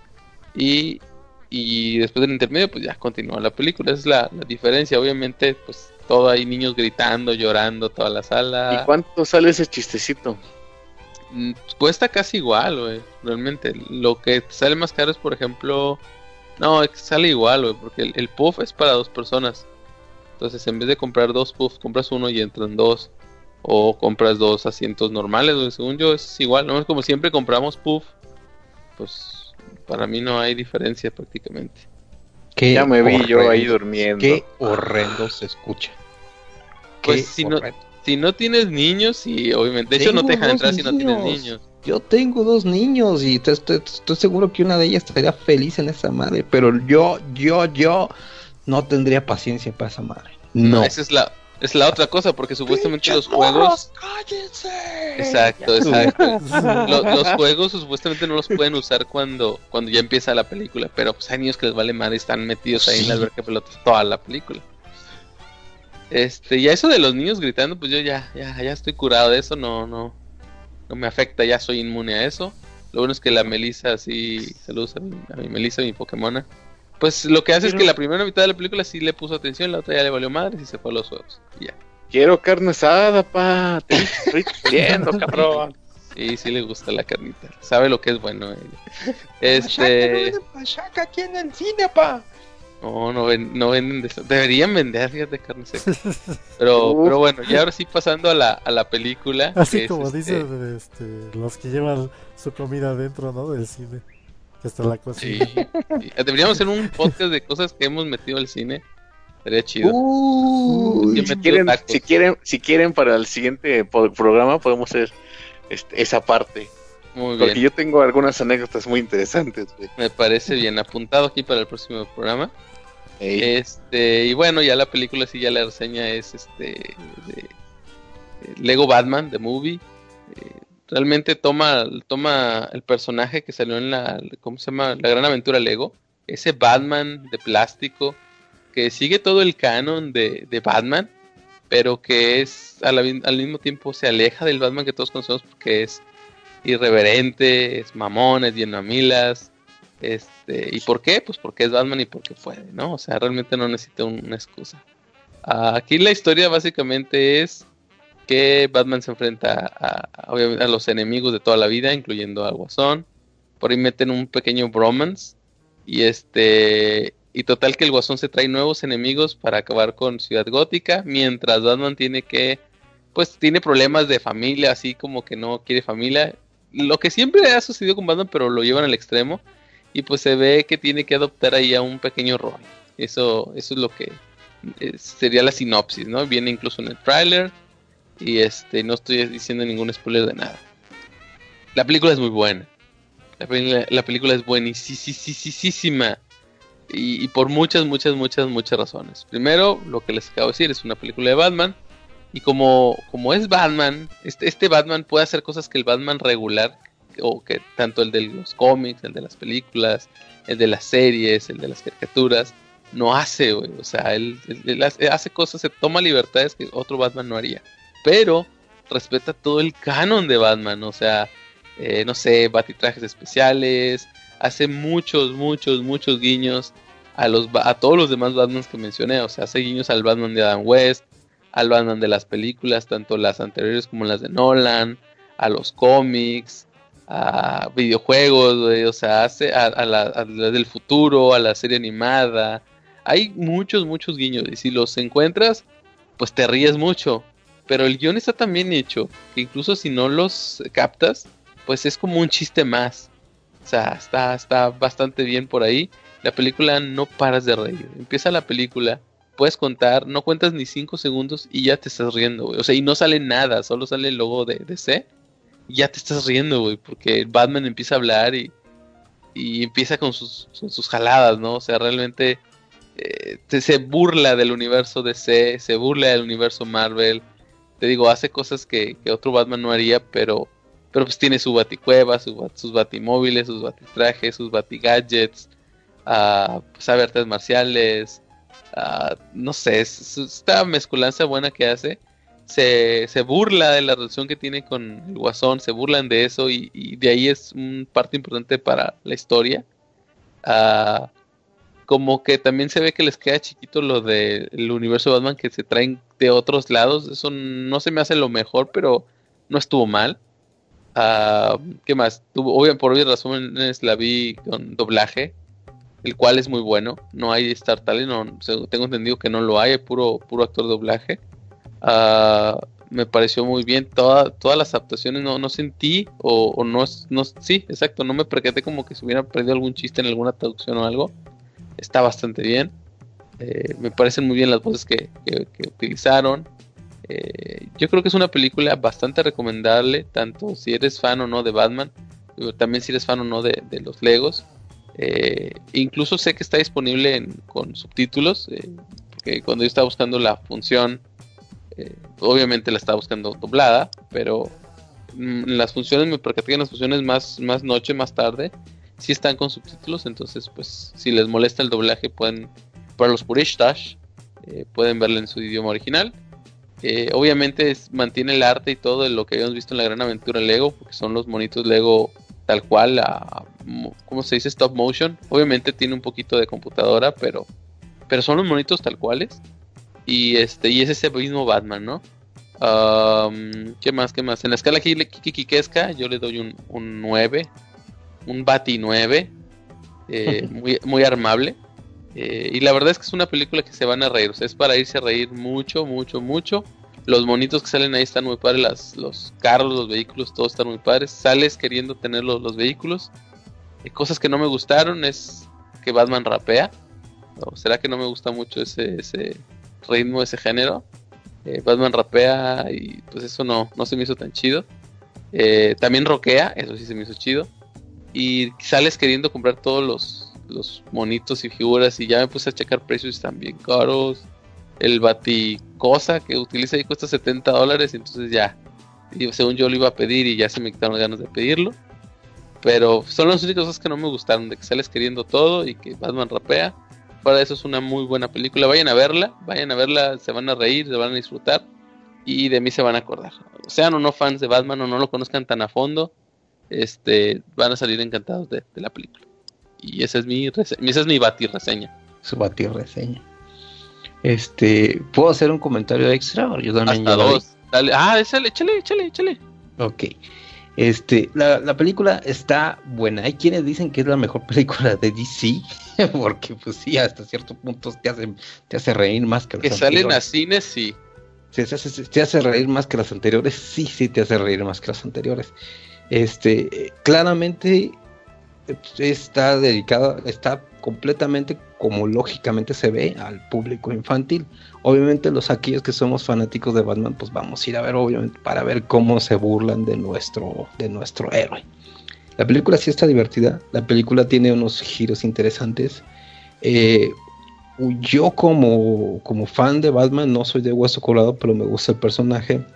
Y después del intermedio, pues ya continúa la película. Esa es la diferencia. Obviamente, pues todo hay niños gritando, llorando, toda la sala. ¿Y cuánto sale ese chistecito? Cuesta casi igual, güey. Realmente. Lo que sale más caro es, por ejemplo... No, sale igual, güey. Porque el puff es para 2 personas. Entonces, en vez de comprar 2 puffs, compras uno y entran 2. O compras 2 asientos normales, güey. Según yo, es igual. No es como siempre compramos puff. Pues... Para mí no hay diferencia prácticamente. Ya me vi yo ahí durmiendo. Qué horrendo se escucha. Pues si no tienes niños, y obviamente, de hecho no te dejan entrar si no tienes niños. Yo tengo 2 niños y estoy seguro que una de ellas estaría feliz en esa madre, pero yo no tendría paciencia para esa madre. No. Esa es la otra cosa, porque supuestamente los juegos... ¡Cállense! Exacto. Los juegos supuestamente no los pueden usar cuando ya empieza la película, pero pues hay niños que les vale madre y están metidos ahí en la alberca de pelotas toda la película. Y a eso de los niños gritando, pues yo ya estoy curado de eso, no me afecta, ya soy inmune a eso. Lo bueno es que la Melissa, sí, saludos a mi Melissa, mi Pokémona. Pues lo que hace es que la primera mitad de la película sí le puso atención, la otra ya le valió madre y se fue a los juegos. Y ya. Quiero carne asada, pa. Te estoy pidiendo, cabrón. Sí le gusta la carnita. Sabe lo que es bueno. Machaca aquí en el cine, pa. No venden de eso. Deberían vender, fíjate, carne seca. Pero bueno, y ahora sí pasando a la película. Así como dicen los que llevan su comida adentro, ¿no? Del cine. Que está la cocina. Sí. Deberíamos hacer un podcast de cosas que hemos metido al cine. Sería chido. Si quieren para el siguiente programa podemos hacer esa parte. Muy bien. Porque yo tengo algunas anécdotas muy interesantes, güey. Me parece bien apuntado aquí para el próximo programa. Y bueno, ya la película sí, ya la reseña es de Lego Batman, The Movie. Realmente toma el personaje que salió en ¿cómo se llama? La Gran Aventura Lego. Ese Batman de plástico que sigue todo el canon de Batman, pero que es al mismo tiempo se aleja del Batman que todos conocemos porque es irreverente, es mamón, es lleno de mamilas. ¿Y por qué? Pues porque es Batman y porque puede, ¿no? O sea, realmente no necesita una excusa. Aquí la historia básicamente es que Batman se enfrenta obviamente a los enemigos de toda la vida, incluyendo al Guasón. Por ahí meten un pequeño bromance. Y total que el Guasón se trae nuevos enemigos para acabar con Ciudad Gótica, mientras Batman tiene problemas de familia, así como que no quiere familia. Lo que siempre ha sucedido con Batman, pero lo llevan al extremo. Y pues se ve que tiene que adoptar ahí a un pequeño Robin. Eso es lo que sería la sinopsis, ¿no? Viene incluso en el tráiler. Y no estoy diciendo ningún spoiler de nada. La película es muy buena. La película es buenísima. Y por muchas razones. Primero, lo que les acabo de decir, es una película de Batman. Y como es Batman, este Batman puede hacer cosas que el Batman regular, o que tanto el de los cómics, el de las películas, el de las series, el de las caricaturas, no hace, güey. O sea, él hace cosas, se toma libertades que otro Batman no haría. Pero respeta todo el canon de Batman, o sea, no sé, batitrajes especiales, hace muchos guiños a todos los demás Batmans que mencioné, o sea, hace guiños al Batman de Adam West, al Batman de las películas, tanto las anteriores como las de Nolan, a los cómics, a videojuegos, güey, o sea, hace a la del futuro, a la serie animada. Hay muchos guiños, y si los encuentras, pues te ríes mucho. Pero el guión está tan bien hecho que incluso si no los captas, pues es como un chiste más. O sea, está bastante bien por ahí. La película no paras de reír. Empieza la película, puedes contar, no cuentas ni 5 segundos y ya te estás riendo, güey. O sea, y no sale nada, solo sale el logo de DC y ya te estás riendo, güey, porque Batman empieza a hablar y empieza con sus jaladas, ¿no? O sea, realmente se burla del universo DC, se burla del universo Marvel. Te digo, hace cosas que otro Batman no haría, pero pues tiene su baticueva, sus batimóviles, sus batitrajes, sus batigadgets, sabe artes marciales, no sé, es esta mezcolanza buena que hace. Se burla de la relación que tiene con el Guasón, se burlan de eso y de ahí es un parte importante para la historia. Como que también se ve que les queda chiquito lo del universo de Batman que se traen de otros lados. Eso no se me hace lo mejor, pero no estuvo mal. ¿Qué más? Por obvias razones la vi con doblaje, el cual es muy bueno. No hay Star Talent, tengo entendido que no lo hay puro actor de doblaje. Me pareció muy bien todas las adaptaciones. No sentí o no, sí, exacto, no me percaté como que se hubiera perdido algún chiste en alguna traducción o algo. Está bastante bien. Me parecen muy bien las voces que utilizaron. Yo creo que es una película bastante recomendable, tanto si eres fan o no de Batman, pero también si eres fan o no de los Legos. Incluso sé que está disponible con subtítulos, porque cuando yo estaba buscando la función, obviamente la estaba buscando doblada, pero las funciones, me percaté que en las funciones más noche, más tarde, sí están con subtítulos. Entonces pues si les molesta el doblaje, pueden, para los puristas, pueden verla en su idioma original. Obviamente mantiene el arte y todo de lo que habíamos visto en la Gran Aventura Lego, porque son los monitos Lego tal cual, ¿cómo se dice? Stop motion. Obviamente tiene un poquito de computadora, pero son los monitos tal cuales. Y es ese mismo Batman, ¿no? ¿Qué más? En la escala Kikikesca yo le doy un 9, un Bati 9, muy, muy armable. Y la verdad es que es una película que se van a reír, o sea, es para irse a reír mucho, mucho, mucho. Los monitos que salen ahí están muy padres, los carros, los vehículos, todos están muy padres. Sales queriendo tener los vehículos. Cosas que no me gustaron es que Batman rapea. ¿O será que no me gusta mucho ese ritmo, ese género? Batman rapea y pues eso no se me hizo tan chido. También rockea, eso sí se me hizo chido. Y sales queriendo comprar todos los monitos y figuras y ya me puse a checar precios y están bien caros. El Baticosa que utiliza ahí cuesta $70, entonces ya, y según yo lo iba a pedir y ya se me quitaron las ganas de pedirlo. Pero son las únicas cosas que no me gustaron, de que sales queriendo todo y que Batman rapea. Fuera de eso es una muy buena película, vayan a verla, se van a reír, se van a disfrutar y de mí se van a acordar. Sean o no fans de Batman o no lo conozcan tan a fondo, van a salir encantados de la película. Y esa es mi Bati-reseña. Su Bati-reseña. ¿Puedo hacer un comentario extra? Yo también hasta 2. Dale. Échale. Ok. La película está buena. Hay quienes dicen que es la mejor película de DC, porque pues sí, hasta cierto punto te hace reír más que las anteriores. Que salen a cines, sí. Te hace reír más que las anteriores, sí te hace reír más que las anteriores. Claramente está dedicada, está completamente como lógicamente se ve al público infantil. Obviamente aquellos que somos fanáticos de Batman, pues vamos a ir a ver, obviamente, para ver cómo se burlan de nuestro héroe. La película sí está divertida, la película tiene unos giros interesantes. Yo como fan de Batman, no soy de hueso colorado, pero me gusta el personaje.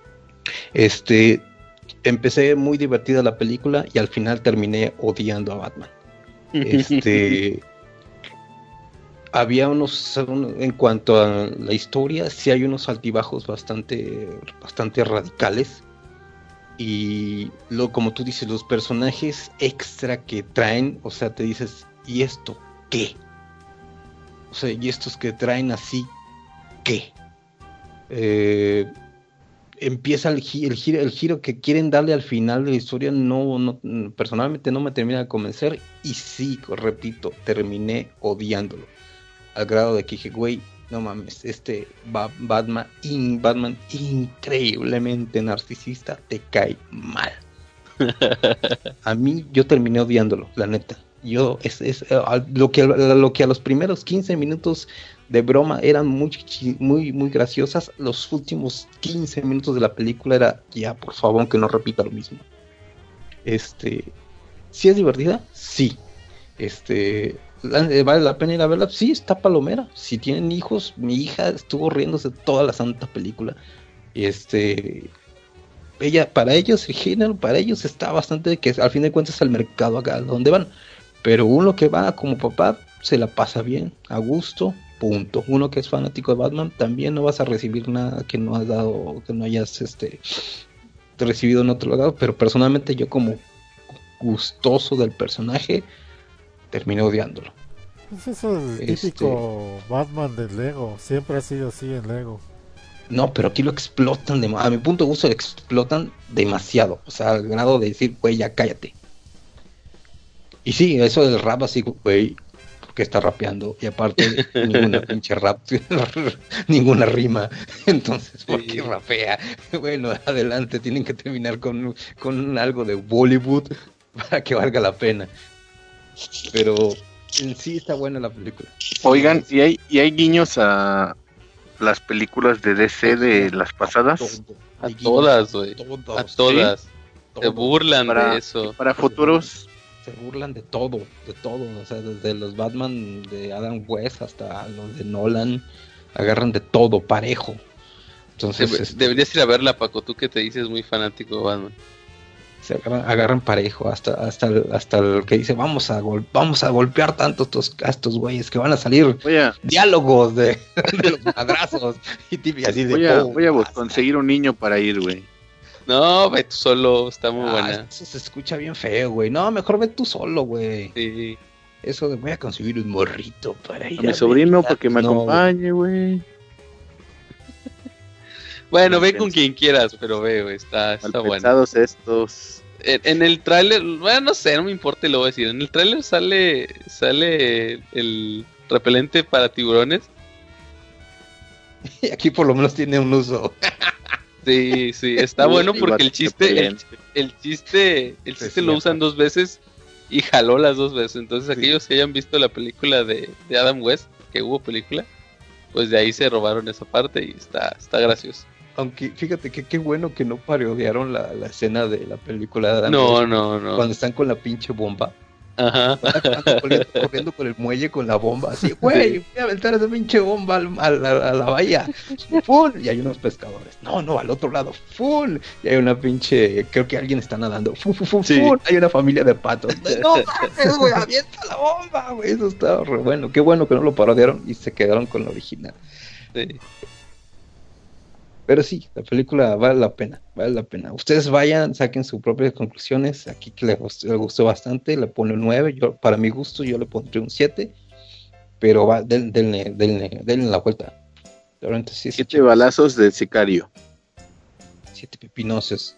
Empecé muy divertida la película y al final terminé odiando a Batman. Había en cuanto a la historia, sí hay unos altibajos bastante radicales. Y como tú dices, los personajes extra que traen, o sea, te dices, ¿y esto qué? O sea, ¿y estos que traen así qué? Empieza el giro que quieren darle al final de la historia, no personalmente no me termina de convencer. Y sí, repito, terminé odiándolo. Al grado de que dije, güey, no mames, Batman increíblemente narcisista, te cae mal. A mí, yo terminé odiándolo, la neta. Yo, lo que a los primeros 15 minutos de broma eran muy graciosas, los últimos 15 minutos de la película era, ya, por favor, que no repita lo mismo. ¿Sí es divertida? Sí. ¿Vale la pena ir a verla? Sí, está palomera. Si tienen hijos, mi hija estuvo riéndose toda la santa película. Para ellos, el género, para ellos está bastante, que al fin de cuentas es el mercado acá donde van. Pero uno que va como papá se la pasa bien, a gusto, punto. Uno que es fanático de Batman también no vas a recibir nada que no hayas recibido en otro lado. Pero personalmente yo como gustoso del personaje terminé odiándolo. Pues eso es el típico Batman de Lego, siempre ha sido así en Lego. No, pero aquí lo explotan, a mi punto de vista lo explotan demasiado, o sea, al grado de decir, güey, ya cállate. Y sí, eso del rap así, güey, porque está rapeando, y aparte ninguna pinche rap, ninguna rima, entonces, ¿por qué rapea? Bueno, adelante, tienen que terminar con algo de Bollywood para que valga la pena. Pero en sí está buena la película. Oigan, ¿y hay guiños a las películas de DC de las pasadas? A todas, güey. A todas. ¿Sí? Se burlan de eso. Para futuros. Se burlan de todo. O sea, desde los Batman de Adam West hasta los de Nolan. Agarran de todo, parejo. Entonces, deberías ir a verla, Paco, tú que te dices muy fanático de Batman. Se agarran parejo hasta el que dice vamos a golpear tanto a estos güeyes que van a salir diálogos de los madrazos y así de voy a conseguir un niño para ir, güey. No, ve tú solo, está muy buena. Eso se escucha bien feo, güey. No, mejor ve tú solo, güey. Sí. Eso de voy a conseguir un morrito para ir a mi sobrino para que me acompañe, güey. Bueno, ve con quien quieras, pero ve, güey, está bueno. Pensados estos. En el tráiler, bueno, no sé, no me importa y lo voy a decir. En el tráiler sale el repelente para tiburones. Y aquí por lo menos tiene un uso. Sí, está bueno porque el chiste lo usan 2 veces y jaló las 2 veces. Entonces aquellos que hayan visto la película de Adam West, que hubo película, pues de ahí se robaron esa parte y está gracioso. Aunque fíjate que qué bueno que no parodiaron la escena de la película de Adam No. West, cuando están con la pinche bomba. Ajá. Corriendo por el muelle con la bomba, así, güey, voy a aventar esa pinche bomba a la bahía. ¡Fun! Y hay unos pescadores. No, al otro lado. ¡Fun! Y hay una pinche, creo que alguien está nadando. ¡Fun! Sí. Hay una familia de patos. No, güey, avienta la bomba, güey. Eso estaba re bueno. Qué bueno que no lo parodiaron y se quedaron con la original. Sí. Pero sí, la película vale la pena. Ustedes vayan, saquen sus propias conclusiones. Aquí que le gustó bastante, le pone un 9. Yo, para mi gusto, yo le pondré un 7. Pero denle la vuelta. Realmente sí, 7 balazos del sicario. 7 pepinosos.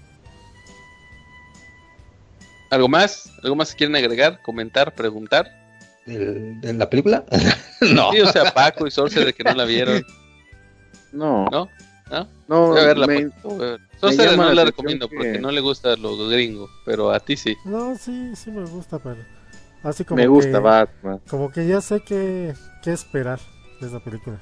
¿Algo más que quieren agregar, comentar, preguntar? ¿De la película? No. Sí, o sea, Paco y Sorce de que no la vieron. No. Voy a verla. Sorce no la atención recomiendo porque no le gusta lo gringo, pero a ti sí. No, sí me gusta, pero así como me gusta que, Batman. como que ya sé qué esperar de esa película.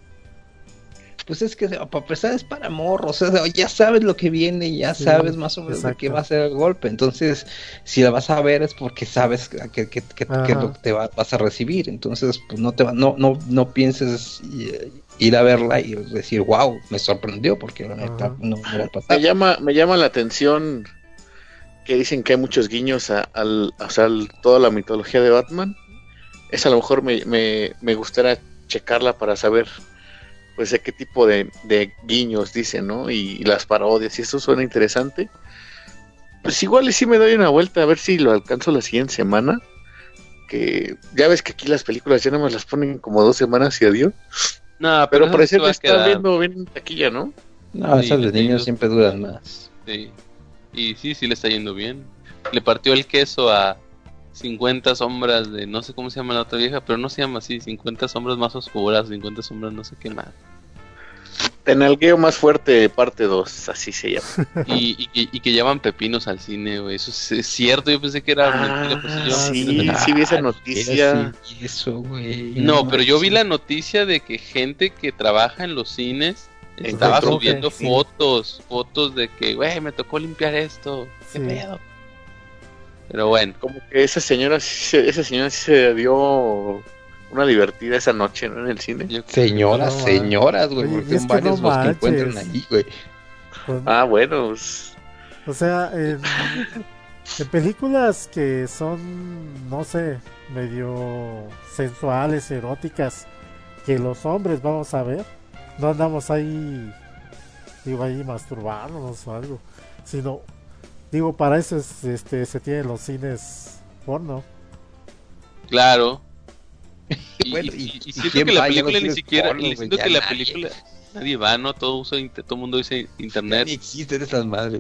Pues es que para empezar es para morros, o sea, ya sabes lo que viene, ya sabes más o menos de qué va a ser el golpe. Entonces, si la vas a ver es porque sabes que lo que vas a recibir. Entonces, pues no pienses ir a verla y decir, wow, me sorprendió, porque la neta no va a pasar. Me llama la atención que dicen que hay muchos guiños a toda la mitología de Batman. Esa a lo mejor me gustaría checarla para saber pues de qué tipo de guiños dicen, ¿no? Y las parodias, y eso suena interesante. Pues igual y sí me doy una vuelta a ver si lo alcanzo la siguiente semana. Que ya ves que aquí las películas ya nada más las ponen como 2 semanas y adiós. No, pero parece que que está viendo bien en taquilla, ¿no? No, esas de niños siempre duran más. Sí. Y sí le está yendo bien. Le partió el queso a 50 sombras de, no sé cómo se llama la otra vieja, pero no se llama así, 50 sombras más oscuras, 50 sombras no sé qué más. Tenalgueo más fuerte, parte 2, así se llama. Y que llaman pepinos al cine, güey, eso es cierto, yo pensé que era mentira, pues sí vi esa noticia. Sí, eso, güey. No, pero yo vi la noticia de que gente que trabaja en los cines estaba subiendo fotos de que, güey, me tocó limpiar esto, qué pedo. Pero bueno, como que esa señora sí se dio una divertida esa noche, ¿no? En el cine. Señoras, güey, porque son varios los que encuentran ahí, güey. Bueno, pues... O sea, en películas que son, no sé, medio sensuales, eróticas, que los hombres vamos a ver, no andamos ahí masturbándonos o algo, sino... Digo, para eso se tienen los cines porno. Claro. Bueno, y siento que la película ni siquiera... siento que la película... Nadie va, ¿no? Todo el mundo usa internet. Ni existen esas madres.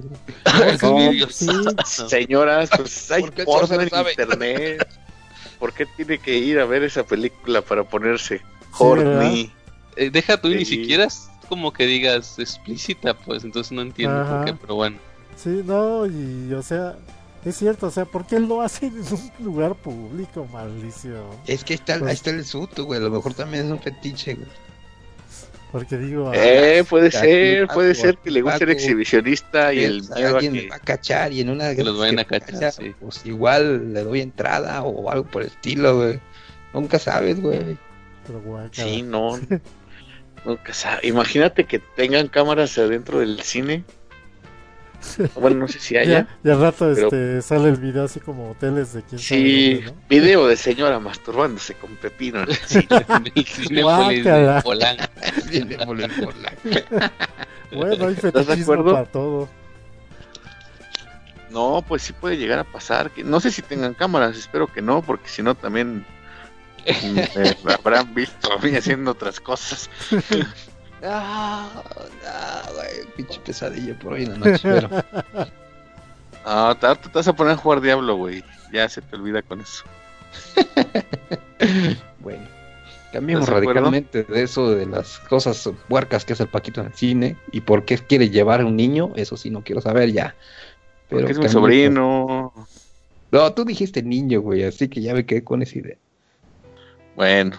Señoras, pues hay porno en internet. ¿Por qué tiene que ir a ver esa película para ponerse horny? Deja tú, ni siquiera es como que digas explícita, pues entonces no entiendo por qué, pero bueno. Sí, no, y o sea, es cierto, o sea, ¿por qué lo hacen en un lugar público, maldición? Es que ahí está el asunto, güey, a lo mejor también es un fetiche, güey. Porque digo... puede ser que le guste el exhibicionista y el miedo alguien me va a cachar y en una... Que los vayan a cachar, sí. Pues igual le doy entrada o algo por el estilo, güey. Nunca sabes, güey. Sí, no. Nunca sabes. Imagínate que tengan cámaras adentro del cine. Bueno, no sé si haya. Y al rato sale el video así como hoteles de quién sabe dónde, ¿no? Video de señora masturbándose con pepino. Sí. Bueno, hay fetichismo para todo. No, pues sí puede llegar a pasar. No sé si tengan cámaras, espero que no, porque si no también habrán visto a mí haciendo otras cosas. Güey, pinche pesadilla por hoy en la noche, pero... Ah, te vas a poner a jugar Diablo, güey. Ya se te olvida con eso. Bueno, cambiemos ¿Estás de acuerdo? radicalmente de eso, de las cosas puercas que hace el Paquito en el cine, y por qué quiere llevar a un niño, eso sí no quiero saber ya. Pero Porque es mi cambiemos. sobrino. No, tú dijiste niño, güey, así que ya me quedé con esa idea. Bueno.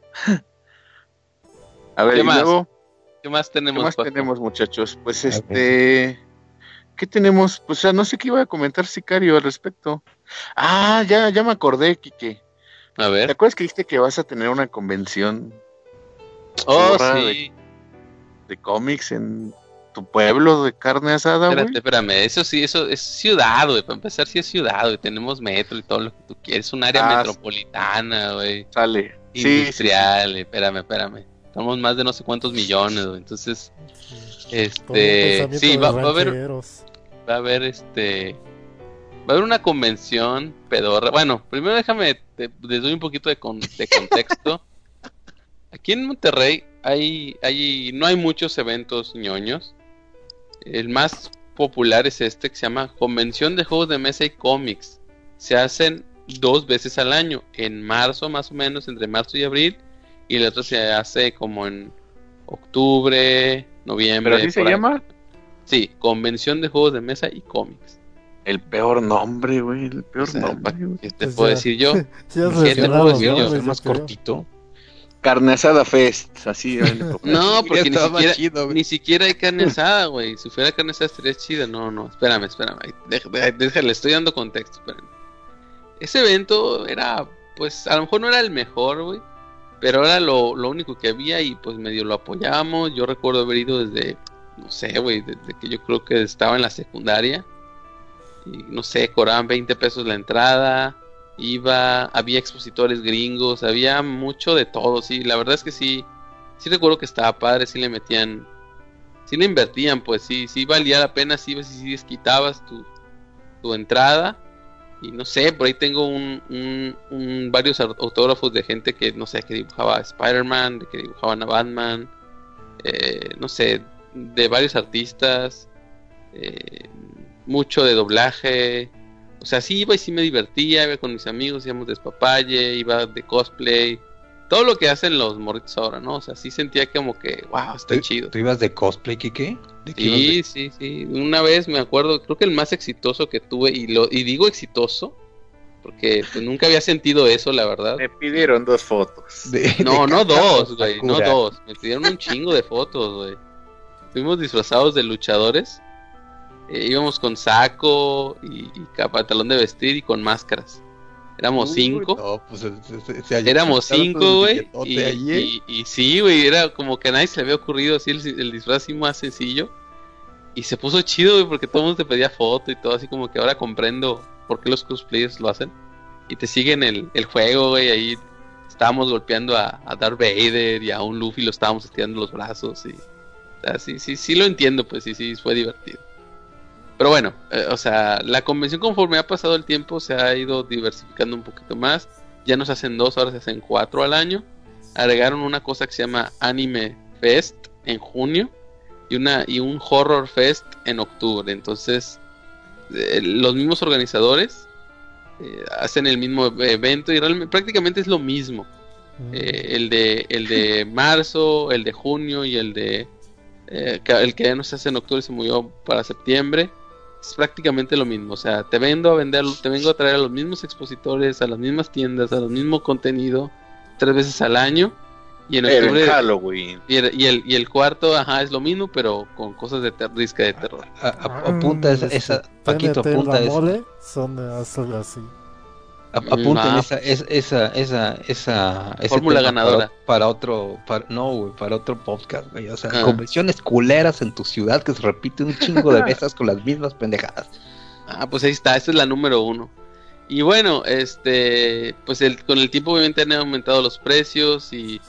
A ver, ¿Qué y más? luego, ¿Qué más ¿qué tenemos, más Paco? tenemos, muchachos? Pues A ¿qué tenemos? Pues no sé qué iba a comentar Sicario al respecto. Ah, ya me acordé, Quique. A ¿Te ver. acuerdas que dijiste que vas a tener una convención Oh, burra sí. de cómics en tu pueblo de carne asada, güey? Espérame. Eso sí, eso es ciudad, güey. Para empezar, sí es ciudad, güey. Tenemos metro y todo lo que tú quieres. Es un área metropolitana, güey. Sale. Sí, Industrial, espérame. Somos más de no sé cuántos millones, güey. Entonces, Todo un pensamiento sí, de va a haber, rancheros. va a haber va a haber una convención pedorra. Bueno, primero déjame, les doy un poquito de contexto. Aquí en Monterrey no hay muchos eventos ñoños. El más popular es que se llama Convención de Juegos de Mesa y Cómics. Se hacen 2 veces al año, en marzo más o menos, entre marzo y abril, y el otro se hace como en octubre, noviembre. ¿Pero así se por ahí. llama? Sí, Convención de Juegos de Mesa y Cómics. El peor nombre, güey. El peor O sea, nombre, güey. ¿qué te Pues puedo ya. decir yo? Ya has ¿Qué te mencionado puedo los decir yo? nombres, ser más creo. cortito. Carne asada fest. Así. No, porque Estaba chido, güey. ni siquiera hay carne asada, güey. Si fuera carne asada estaría chida. No, espérame. Le estoy dando contexto, espérame. Ese evento era, pues, a lo mejor no era el mejor, güey. Pero era lo único que había y pues medio lo apoyamos. Yo recuerdo haber ido desde, no sé, güey, desde que yo creo que estaba en la secundaria. Y no sé, cobraban 20 pesos la entrada. Había expositores gringos, había mucho de todo, sí. La verdad es que sí recuerdo que estaba padre, sí le invertían, pues sí valía la pena, sí desquitabas tu entrada. Y no sé, por ahí tengo varios autógrafos de gente que, no sé, que dibujaba a Spider-Man, de que dibujaban a Batman, no sé, de varios artistas, mucho de doblaje. O sea, sí iba y sí me divertía, iba con mis amigos, íbamos de despapalle, iba de cosplay, todo lo que hacen los morritos ahora, ¿no? O sea, sí sentía como que, wow, está chido. ¿Tú ibas de cosplay, Kike? ¿De qué ibas Sí. Una vez me acuerdo, creo que el más exitoso que tuve, y digo exitoso, porque pues, nunca había sentido eso, la verdad. Me pidieron 2 fotos. No 2, Sakura? güey, no 2. Me pidieron un chingo de fotos, güey. Fuimos disfrazados de luchadores. Íbamos con saco y pantalón de vestir y con máscaras. Éramos 5. No, pues, Éramos 5, güey. Y Y sí, güey, era como que a nadie se le había ocurrido así el disfraz así más sencillo. Y se puso chido, güey, porque todo el mundo te pedía foto y todo, así como que ahora comprendo por qué los cosplayers lo hacen. Y te siguen el juego, güey, ahí estábamos golpeando a Darth Vader y a un Luffy lo estábamos estirando los brazos. Y, o sea, sí lo entiendo, pues sí, fue divertido. Pero bueno, o sea, la convención conforme ha pasado el tiempo se ha ido diversificando un poquito más. Ya no se hacen 2, ahora se hacen 4 al año. Agregaron una cosa que se llama Anime Fest en junio y un Horror Fest en octubre. Entonces, los mismos organizadores hacen el mismo evento y realmente prácticamente es lo mismo. El de marzo, el de junio y el que ya no se hace en octubre se movió para septiembre. Es prácticamente lo mismo, o sea, te vengo a traer a los mismos expositores, a las mismas tiendas, a los mismo contenido 3 veces al año. Y en Pero octubre en Halloween. y el cuarto, ajá, es lo mismo, pero con cosas de risca de terror. Apunta esa Paquito, TNT, apunta la eso. mole, son algo así. Apunten esa Fórmula tema ganadora. para otro podcast, güey. O sea, convenciones culeras en tu ciudad que se repite un chingo de veces con las mismas pendejadas. Ah, pues ahí está, esta es la número 1. Y bueno, pues con el tiempo obviamente han aumentado los precios y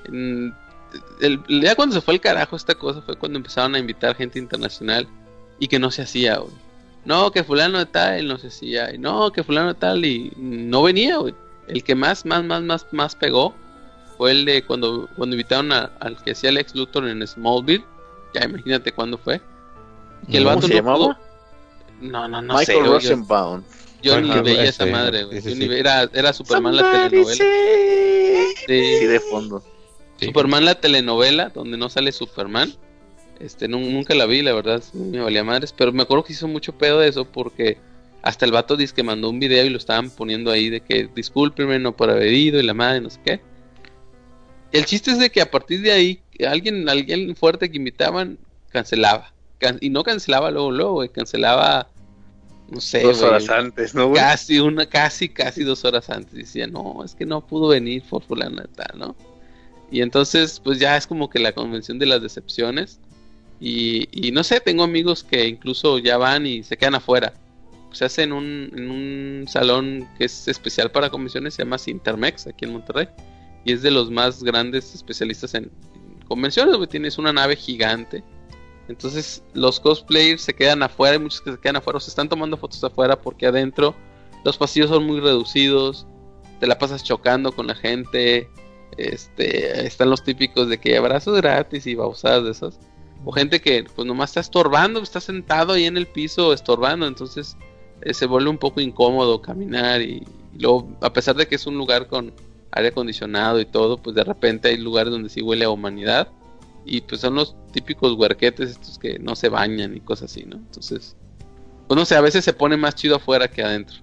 ya cuando se fue al carajo esta cosa fue cuando empezaron a invitar gente internacional y que no se hacía, güey. No, que fulano de tal no se hacía, y no, que fulano de tal y no venía, güey. El que más pegó fue el de cuando invitaron al que hacía Lex Luthor en Smallville. Ya imagínate cuándo fue. Que el ¿Cómo vato se no llamaba? pudo. No sé. Michael güey, Rosenbaum. Yo ni Bueno, veía esa ese, madre, güey. sí, Yo sí, ni sí. era Superman la Somebody telenovela. Sí, de fondo. Sí. Superman la telenovela, donde no sale Superman. Nunca la vi, la verdad, me valía madres. Pero me acuerdo que hizo mucho pedo de eso porque hasta el vato dice que mandó un video y lo estaban poniendo ahí de que discúlpenme no por haber ido y la madre, no sé qué. El chiste es de que a partir de ahí, alguien fuerte que invitaban, cancelaba. Y no cancelaba luego, güey, cancelaba, no sé, 2 güey, horas antes, ¿no, güey? casi 2 horas antes. Decía, no, es que no pudo venir por fulana tal, ¿no? Y entonces, pues ya es como que la convención de las decepciones. Y no sé, tengo amigos que incluso ya van y se quedan afuera. Se hace en un salón que es especial para convenciones, se llama Cintermex, aquí en Monterrey. Y es de los más grandes especialistas en convenciones, güey. Tienes una nave gigante. Entonces los cosplayers se quedan afuera, hay muchos que se quedan afuera, o se están tomando fotos afuera porque adentro los pasillos son muy reducidos, te la pasas chocando con la gente, están los típicos de que abrazos gratis y babosadas de esas, o gente que pues nomás está estorbando, está sentado ahí en el piso estorbando, entonces se vuelve un poco incómodo caminar y luego, a pesar de que es un lugar con aire acondicionado y todo, pues de repente hay lugares donde sí huele a humanidad. Y pues son los típicos huerquetes estos que no se bañan y cosas así, ¿no? Entonces, pues no sé, a veces se pone más chido afuera que adentro.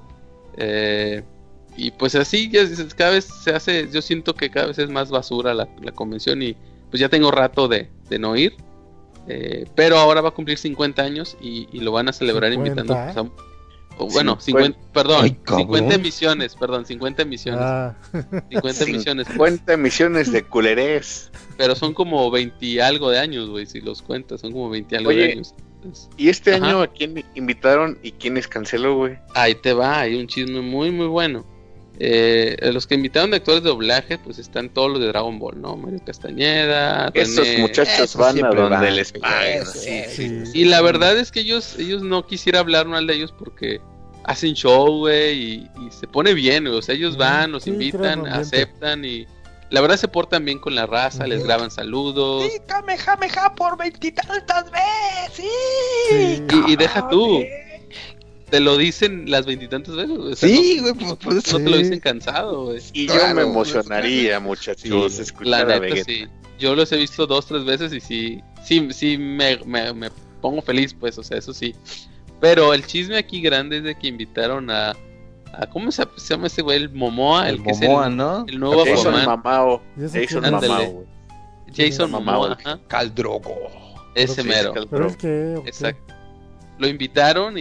Y pues así, cada vez se hace, yo siento que cada vez es más basura la convención y pues ya tengo rato de no ir. Pero ahora va a cumplir 50 años y lo van a celebrar 50. invitando pues, bueno, 50, perdón, Ay, cabrón. 50 emisiones, perdón, 50 emisiones. Ah, 50 emisiones. 50 emisiones de culerés. Pero son como 20 y algo de años, güey, si los cuentas, son como 20 y algo Oye, de años. Entonces, ¿Y este Ajá. año a quién invitaron y quiénes canceló, güey? ahí te va, hay un chisme muy, muy bueno. Los que invitaron de actores de doblaje, pues están todos los de Dragon Ball, ¿no? Mario Castañeda, Esos René. muchachos Eso van a siempre donde van, les paguen. Sí, sí. Y la verdad es que ellos no quisiera hablar mal de ellos porque hacen show, güey, y se pone bien, güey. O sea, ellos van, los Sí, crean invitan, ambiente. aceptan y la verdad se portan bien con la raza, les graban saludos. Sí, Kamehameha por 20 y tantas veces. Sí. Y deja tú, te lo dicen las 20 y tantas veces, güey. O sea, Sí, güey, pues por eso. no te lo Sí. dicen cansado, güey. Y yo Claro, me pues, emocionaría, muchachos, sí. escuchar La a neta, Vegeta. sí. Yo los he visto 2-3 veces y sí me pongo feliz, pues, o sea, eso sí. Pero el chisme aquí grande es de que invitaron a ¿cómo se llama ese güey? El Momoa, el que Momoa, es ¿no? el nuevo Jason Aquaman. Mamao. ¿Y ese Jason quién es? Ándale. Mamao, güey. Jason Momoa, Momoa, ajá, Cal Drogo. ese Sí, mero. Cal- pero es que. ok. Exacto. Lo invitaron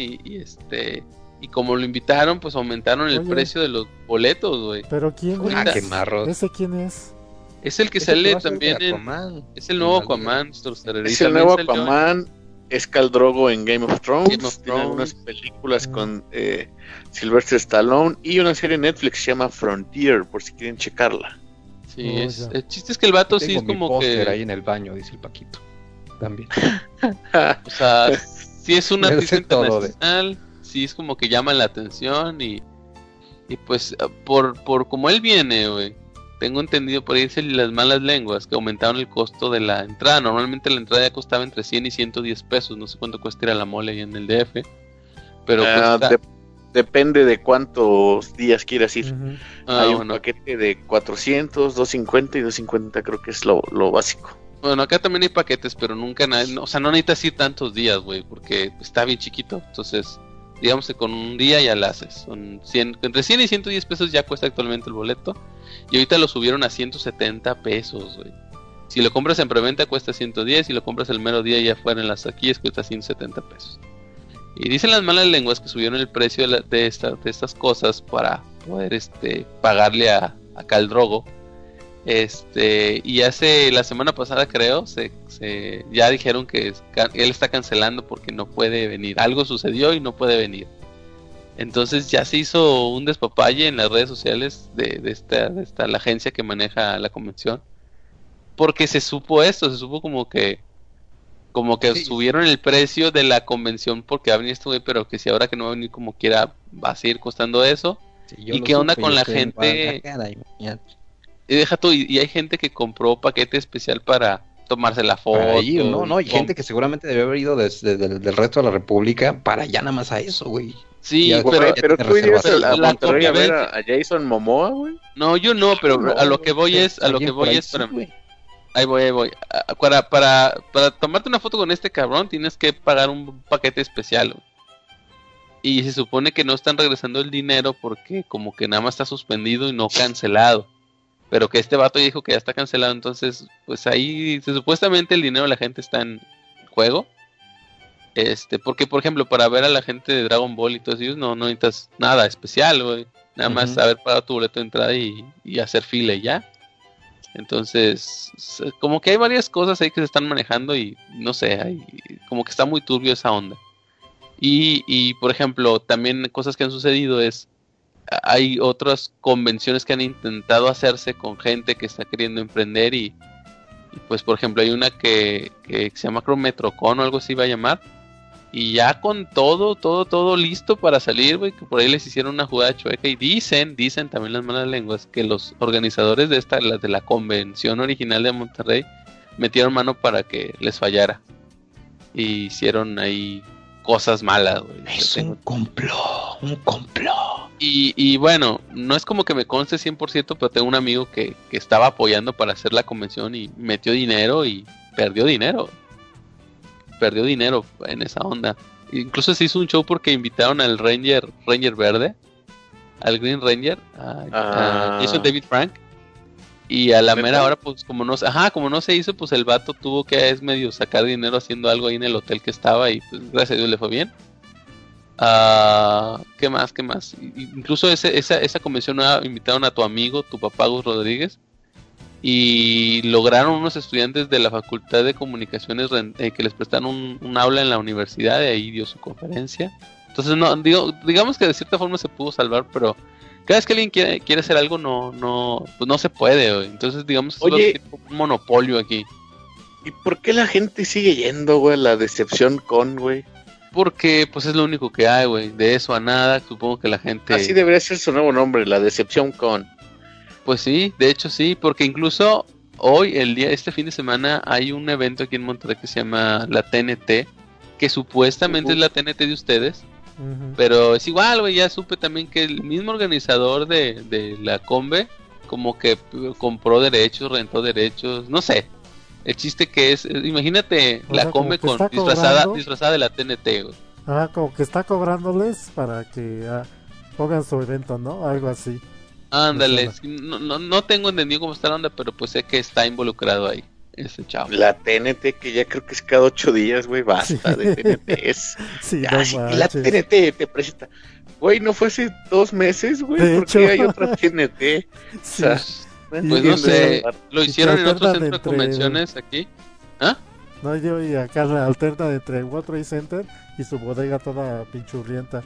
y como lo invitaron, pues aumentaron el Oye. precio de los boletos, güey. Pero quién Ah, Ah, es? qué marros. ¿Ese quién es? Es el que Ese sale va a ser también de en Aquaman. es el nuevo En la liga. Aquaman, Sorcerer, y Es el también nuevo salió en- Aquaman. Es Khal Drogo en Game of Thrones. Game of Tiene Thrones. algunas películas con Sylvester Stallone y una serie en Netflix que se llama Frontier, por si quieren checarla. Sí, Oh, es, ya. el chiste es que el vato sí Tengo es mi como póster que ahí en el baño, dice el Paquito. También. o sea, sí es un Me artista sé todo de- internacional, sí es como que llama la atención y pues por como él viene, güey, tengo entendido por ahí dicen las malas lenguas que aumentaron el costo de la entrada. Normalmente la entrada ya costaba entre 100 y 110 pesos, no sé cuánto cuesta ir a la mole ahí en el DF, pero pues está- Depende de cuántos días quieras ir. Ujú. Hay un bueno. paquete de 400, 250 y 250 creo que es lo básico. Bueno, acá también hay paquetes, pero nunca o sea, no necesitas ir tantos días, güey, porque está bien chiquito. Entonces, digamos que con un día ya la haces. Son 100, entre 100 y 110 pesos ya cuesta actualmente el boleto. Y ahorita lo subieron a 170 pesos, güey. Si lo compras en preventa cuesta 110, si lo compras el mero día ya fuera en las taquillas cuesta 170 pesos. Y dicen las malas lenguas que subieron el precio de estas cosas para poder pagarle a Khal Drogo. Y hace la semana pasada creo ya dijeron que él está cancelando porque no puede venir. Algo sucedió y no puede venir. Entonces ya se hizo un despapalle en las redes sociales de esta la agencia que maneja la convención. Porque se supo como que Sí. subieron el precio de la convención porque va a venir este güey, pero que si ahora que no va a venir como quiera va a seguir costando eso. Sí, yo ¿Y lo qué onda supe, con yo la estoy en gente? Guadalajara, imagínate. Y deja tú, y hay gente que compró paquete especial para tomarse la foto. Ahí, no, hay gente que seguramente debe haber ido desde del resto de la República para allá nada más a eso, güey. Sí, Ya, Güey, pero tiene tú irías reservas. a La Monterrey a ver convivencia. a Jason Momoa, güey. No, yo no, pero No, a lo que voy es, Alguien por ahí sí, espérame. güey. Ahí voy. Para tomarte una foto con este cabrón tienes que pagar un paquete especial, güey. Y se supone que no están regresando el dinero porque como que nada más está suspendido y no cancelado. Pero que este vato ya dijo que ya está cancelado, entonces pues ahí supuestamente el dinero de la gente está en juego. Porque por ejemplo para ver a la gente de Dragon Ball y todo eso no necesitas nada especial, güey. Nada más Ujú. haber pagado tu boleto de entrada y hacer fila y ya. Entonces, como que hay varias cosas ahí que se están manejando y no sé, como que está muy turbio esa onda. Y por ejemplo, también cosas que han sucedido es, hay otras convenciones que han intentado hacerse con gente que está queriendo emprender y pues por ejemplo hay una que se llama Metrocon o algo así va a llamar. Y ya con todo listo para salir, güey, que por ahí les hicieron una jugada chueca y dicen también las malas lenguas que los organizadores de de la convención original de Monterrey metieron mano para que les fallara y hicieron ahí cosas malas, güey. Es un complot. Y bueno, no es como que me conste 100%, pero tengo un amigo que estaba apoyando para hacer la convención y metió dinero y perdió dinero en esa onda. Incluso se hizo un show porque invitaron al Ranger Verde, al Green Ranger, a Jason David Frank. Y a la mera hora, pues como no se hizo, pues el vato tuvo que medio sacar dinero haciendo algo ahí en el hotel que estaba y pues gracias a Dios le fue bien. ¿Qué más? Incluso esa convención nueva invitaron a tu amigo, tu papá Gus Rodríguez, y lograron unos estudiantes de la Facultad de Comunicaciones que les prestaron un aula en la universidad, y ahí dio su conferencia. Entonces digamos que de cierta forma se pudo salvar, pero cada vez que alguien quiere hacer algo pues no se puede, güey. Entonces digamos que Oye, es un monopolio aquí. ¿y por qué la gente sigue yendo, güey, a la Decepción Con, güey? Porque pues es lo único que hay, güey. De eso a nada, supongo que la gente... Así debería ser su nuevo nombre, la Decepción Con. Pues sí, de hecho sí, porque incluso hoy, este fin de semana, hay un evento aquí en Monterrey que se llama la TNT, que supuestamente es la TNT de ustedes, pero es igual, güey, ya supe también que el mismo organizador de la Conve, como que compró derechos, rentó derechos, no sé. El chiste que es, imagínate O la sea, Conve como que con está disfrazada de la TNT, güey. Como que está cobrándoles para que pongan su evento, ¿no? Algo así. Ándale, sí, no tengo entendido cómo está la onda, pero pues sé que está involucrado ahí, ese chavo. La TNT, que ya creo que es cada 8 días, güey, basta Sí. de TNTs. Sí, Ya, no sí, la manches. TNT te presenta. Güey, ¿no fue hace 2 meses, güey? De ¿Por qué hecho. hay otra TNT? Sí. O sea, Pues no no entiendo sé, esa parte. lo Y hicieron que en otro alternan centro de entre- convenciones aquí. ¿Ah? No, yo y acá la alterna entre World Trade Center y su bodega toda pinchurrienta.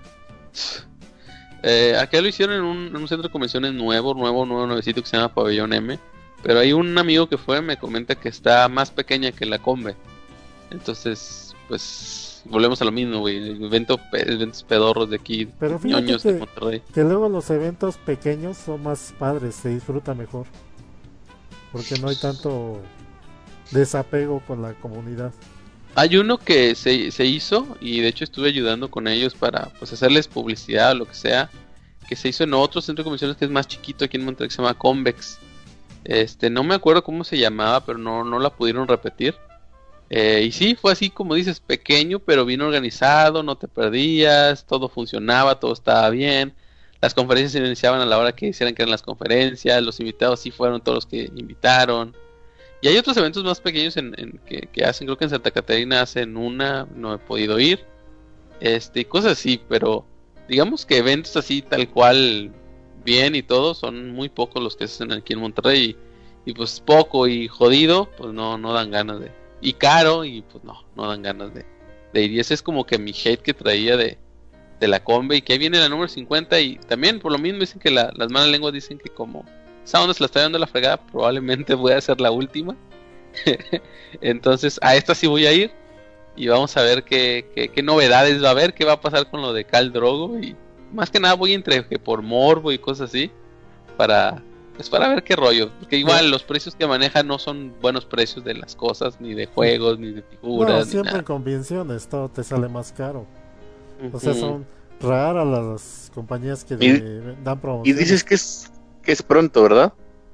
Acá lo hicieron en un centro de convenciones nuevecito que se llama Pabellón M. Pero hay un amigo que fue, me comenta que está más pequeña que la Conve. Entonces, pues, volvemos a lo mismo, güey. Eventos pedorros de aquí, Pero fíjate ñoños de Monterrey. que luego los eventos pequeños son más padres, se disfruta mejor. Porque no hay tanto desapego con la comunidad. Hay uno que se hizo y de hecho estuve ayudando con ellos para pues hacerles publicidad o lo que sea, que se hizo en otro centro de convenciones que es más chiquito aquí en Monterrey, que se llama Convex. No me acuerdo cómo se llamaba, pero no la pudieron repetir. Y sí, fue así como dices, pequeño, pero bien organizado, no te perdías, todo funcionaba, todo estaba bien. Las conferencias se iniciaban a la hora que hicieran que eran las conferencias, los invitados sí fueron todos los que invitaron. Y hay otros eventos más pequeños que hacen, creo que en Santa Catarina hacen una, no he podido ir, y cosas así, pero digamos que eventos así tal cual bien y todo son muy pocos los que se hacen aquí en Monterrey y pues poco y jodido, pues no dan ganas y caro y pues no dan ganas de ir. Y ese es como que mi hate que traía de la Conve y que ahí viene la número 50 y también por lo mismo dicen que las malas lenguas dicen que como esa onda se la está dando la fregada, probablemente voy a ser la última. Entonces a esta sí voy a ir y vamos a ver qué novedades va a haber, qué va a pasar con lo de Khal Drogo y más que nada voy entre que por morbo y cosas así para pues para ver qué rollo, porque igual los precios que manejan no son buenos precios de las cosas, ni de juegos, ni de figuras, No, ni siempre en nada. convenciones todo te sale más caro. O sea, Ujú. son raras las compañías que Y- dan Y promociones. dices que es pronto, ¿verdad?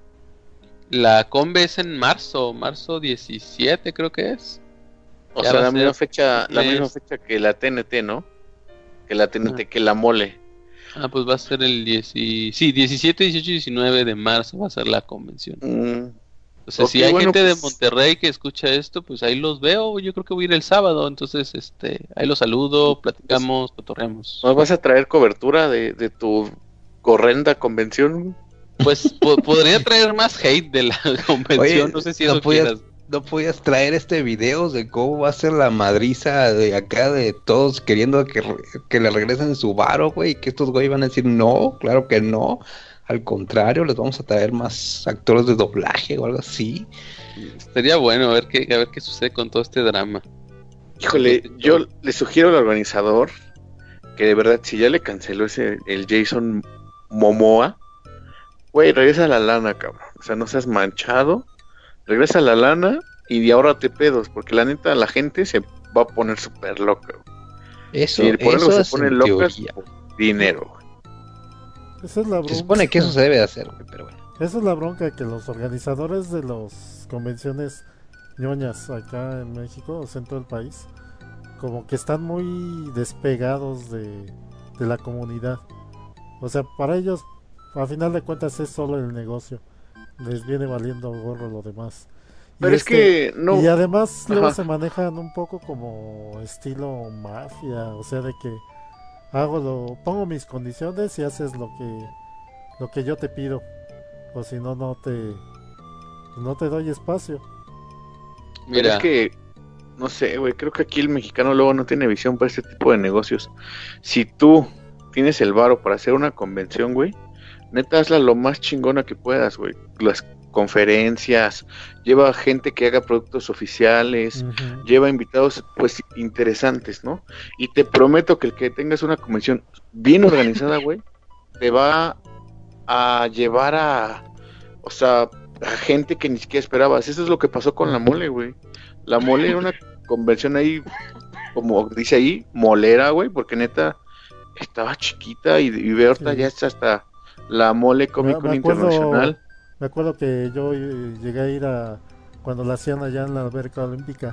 La Conve es en marzo 17 creo que es. O Ya sea, va la a misma ser fecha, un la misma mes. fecha que la TNT, ¿no? Que la TNT, que la mole. Ah, pues va a ser el 17, 18 y 19 de marzo va a ser la convención. Entonces, si Ok, hay bueno, gente de pues- Monterrey que escucha esto, pues ahí los veo. Yo creo que voy a ir el sábado. Entonces, ahí los saludo, platicamos, cotorreamos. ¿Nos vas a traer cobertura de tu horrenda convención? Pues podría traer más hate de la convención. No sé si eso quieras. ¿No podías traer videos de cómo va a ser la madriza de acá de todos queriendo que le regresen su varo, güey? Y que estos güey van a decir, no, claro que no. Al contrario, les vamos a traer más actores de doblaje o algo así. Estaría bueno a ver qué sucede con todo este drama. Híjole, yo le sugiero al organizador que de verdad, si ya le canceló el Jason Momoa, güey, regresa la lana, cabrón. O sea, no seas manchado, regresa la lana y ahórrate pedos, porque la neta la gente se va a poner súper loca. Eso, Y por algo eso se es ponen en locas teoría. por dinero. Güey. Esa es la Se bronca. supone que eso se debe de hacer, güey, pero bueno. Esa es la bronca, que los organizadores de las convenciones ñoñas acá en México, o sea, en todo el país, como que están muy despegados de la comunidad. O sea, para ellos, a final de cuentas, es solo el negocio. Les viene valiendo gorro lo demás. Pero es que no. Y además luego Ajá. se manejan un poco como estilo mafia, o sea, de que pongo mis condiciones y haces lo que yo te pido, o si no no te doy espacio. Pero Mira, es que, no sé, güey, creo que aquí el mexicano luego no tiene visión para este tipo de negocios. Si tú tienes el varo para hacer una convención, güey, neta hazla lo más chingona que puedas, güey. Las conferencias, lleva gente que haga productos oficiales, Ujú. lleva invitados, pues, interesantes, ¿no? Y te prometo que el que tengas una convención bien organizada, güey, te va a llevar o sea, a gente que ni siquiera esperabas. Eso es lo que pasó con la mole, güey. La mole era una convención ahí, como dice ahí, molera, güey, porque neta estaba chiquita y ve ahorita Sí. ya está hasta la mole Comic Con Me acuerdo- Internacional. Me acuerdo que yo llegué a ir cuando la hacían allá en la alberca olímpica.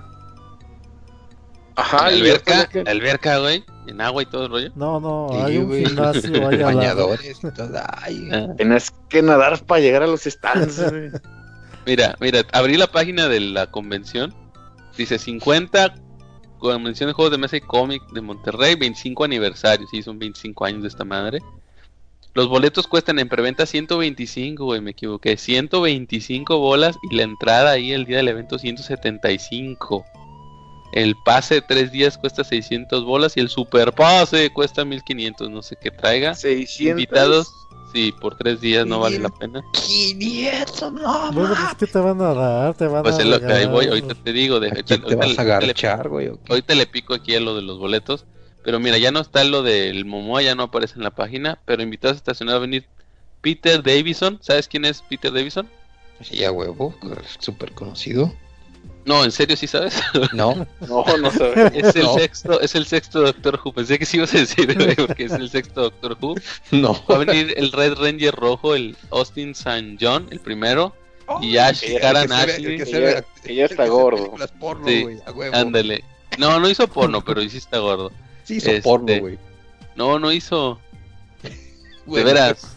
Ajá, la y alberca, ahorita ya la alberca, güey, en agua y todo el rollo. No, Sí, hay un güey. gimnasio allá al lado. Bañadores y todo. Ay, Ah, tienes que nadar para llegar a los stands, güey. Mira, abrí la página de la convención. Dice 50 convención de juegos de mesa y cómic de Monterrey, 25 aniversario. Sí, son 25 años de esta madre. Los boletos cuestan en preventa 125, güey, me equivoqué. 125 bolas y la entrada ahí el día del evento 175. El pase de 3 días cuesta 600 bolas y el super pase cuesta 1500, no sé qué traiga. 600. Invitados, sí, por 3 días no vale la pena. 500, no, Bueno, pues ¿qué te van a dar? Te van Pues a es lo que ahí voy, regalar. ahorita te digo. Aquí te vas a agarchar, güey. ¿o qué? Ahorita le pico aquí a lo de los boletos. Pero mira, ya no está lo del Momoa, ya no aparece en la página. Pero invitados a estacionar va a venir Peter Davison. ¿Sabes quién es Peter Davison? Sí, a huevo, súper conocido. No, en serio, ¿sí sabes? No, No sabes. Es No. el sexto Doctor Who. Pensé que sí ibas a decir, güey, porque es el sexto Doctor Who. no. Va a venir el Red Ranger rojo, el Austin St. John, el primero. Y Ash que ya- Karan que se ve- Ashley. que Que se ve- ya- que ya está que se ve gordo. películas porno, Sí, güey, a huevo. ándale. No hizo porno, pero sí está gordo. Sí hizo porno, güey. No hizo. Bueno, De veras.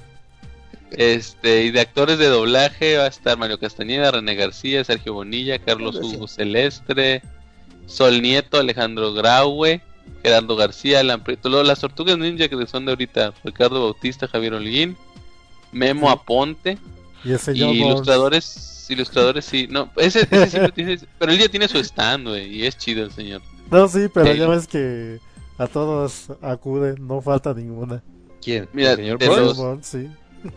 Y de actores de doblaje va a estar Mario Castañeda, René García, Sergio Bonilla, Carlos Hugo Celestre, Sol Nieto, Alejandro Graue, Gerardo García, Alan Prieto, luego las Tortugas Ninja que son de ahorita, Ricardo Bautista, Javier Holguín, Memo Aponte Y el y señor ilustradores sí, no, ese sí lo tiene, pero él ya tiene su stand, güey, y es chido el señor. No, sí, pero Sí. ya ves que a todos acuden, no falta ninguna. ¿Quién? Mira, ¿El señor de Burns? los- Simón, sí.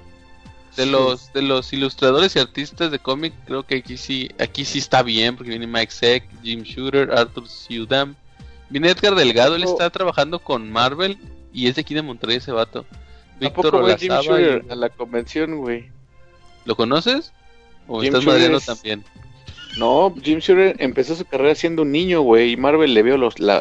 De los ilustradores y artistas de cómic, creo que aquí sí está bien, porque viene Mike Zeck, Jim Shooter, Arthur Siudam, viene Edgar Delgado, él está trabajando con Marvel y es de aquí de Monterrey ese vato. ¿A Víctor poco va Jim Olazábal, Shooter a la convención, güey? ¿Lo conoces? ¿O Jim estás Shooter madreando es- también? No, Jim Shooter empezó su carrera siendo un niño, güey, y Marvel le vio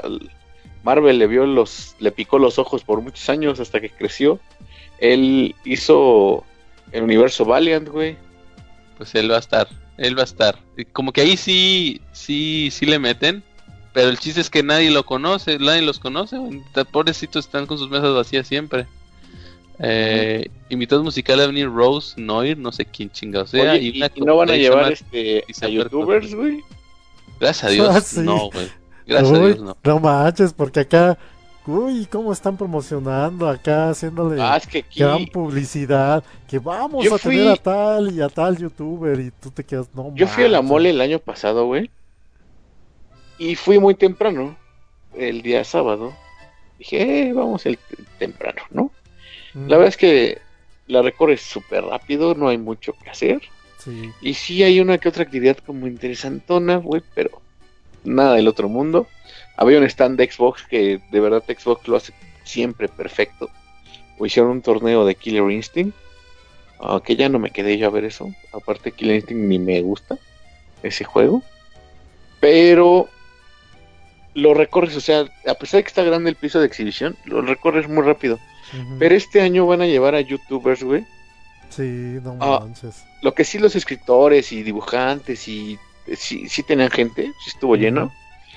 le picó los ojos por muchos años hasta que creció. Él hizo el universo Valiant, güey. Pues él va a estar. Y como que ahí sí le meten. Pero el chiste es que nadie los conoce, güey. Pobrecitos están con sus mesas vacías siempre. Invitados musicales a venir Rose, Noir, no sé quién chingados sea. Oye, y no van a llevar a December youtubers, güey. Gracias a Dios, Ah, sí. no, güey. Gracias a Uy, Dios, no. no manches, porque acá, uy, cómo están promocionando acá, haciéndole Ah, es que aquí gran publicidad, que vamos Yo a tener fui- a tal y a tal youtuber y tú te quedas, no yo fui a la manches. mole el año pasado, güey. Y fui muy temprano, el día sábado. Dije, vamos temprano, ¿no? Mm, La verdad es que la recorres súper rápido, no hay mucho que hacer. sí, Y sí hay una que otra actividad como interesantona, güey, pero nada del otro mundo. Había un stand de Xbox que de verdad Xbox lo hace siempre perfecto. O hicieron un torneo de Killer Instinct, que ya no me quedé yo a ver eso. Aparte Killer Instinct ni me gusta ese juego. Pero lo recorres, o sea, a pesar de que está grande el piso de exhibición, lo recorres muy rápido. ujú, Pero este año van a llevar a youtubers, güey. sí, no Ah, manches. Lo que sí los escritores y dibujantes y sí tenían gente, sí estuvo lleno.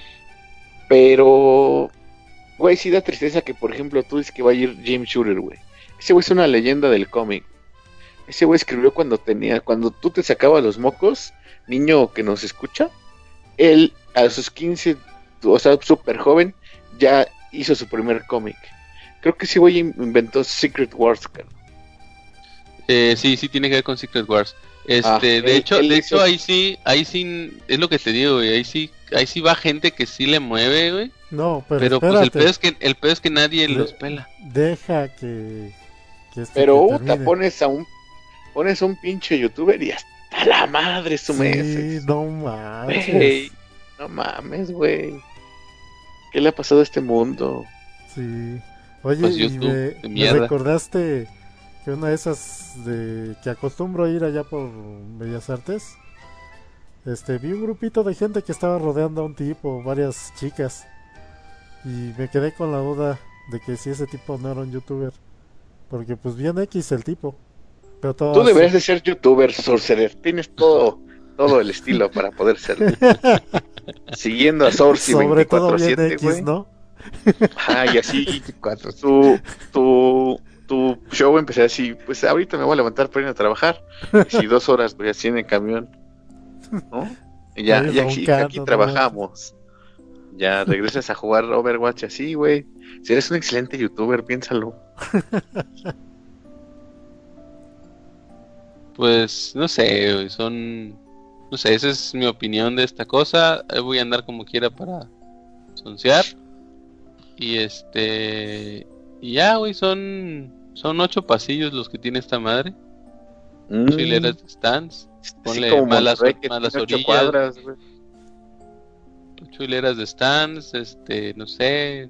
Pero, güey, sí da tristeza que, por ejemplo, tú dices que va a ir James Shooter, güey. Ese güey es una leyenda del cómic. Ese güey escribió cuando tú te sacabas los mocos, niño que nos escucha, él a sus 15, o sea, súper joven, ya hizo su primer cómic. Creo que ese güey inventó Secret Wars, cara. Sí tiene que ver con Secret Wars. Él De hecho, hizo- ahí sí, es lo que te digo, güey. Ahí sí va gente que sí le mueve, güey. No, pero Pero pues espérate, el pedo es que nadie Le- los pela. deja que Pero, que te termine. pones a un pinche youtuber y hasta la madre su Sí, meses. no manches. Güey, no mames, güey. ¿Qué le ha pasado a este mundo? Sí. Oye, Pues y YouTube, de me mierda. recordaste que una de esas de que acostumbro a ir allá por Bellas Artes, vi un grupito de gente que estaba rodeando a un tipo, varias chicas, y me quedé con la duda de que si ese tipo no era un youtuber, porque pues bien X el tipo, pero todo Tú así. deberías de ser youtuber, Sorcerer. Tienes todo el estilo para poder serlo. Siguiendo a Source Sobre todo bien 24/7, X, güey. ¿no? Ajá, y así 4. tu show empecé así, pues ahorita me voy a levantar para ir a trabajar. Y si 2 horas voy así en el camión, ¿no? Y ya, Ahí ya aquí roncando, no trabajamos. Ya regresas a jugar Overwatch así, güey. Si eres un excelente youtuber, piénsalo. Pues no sé, güey, no sé, esa es mi opinión de esta cosa. Voy a andar como quiera para soncear. Y y ya, güey, son 8 pasillos los que tiene esta madre. 8 hileras de stands. Así Ponle como más las Monterrey, que orillas. tiene 8 cuadras, güey. 8 hileras de stands, no sé,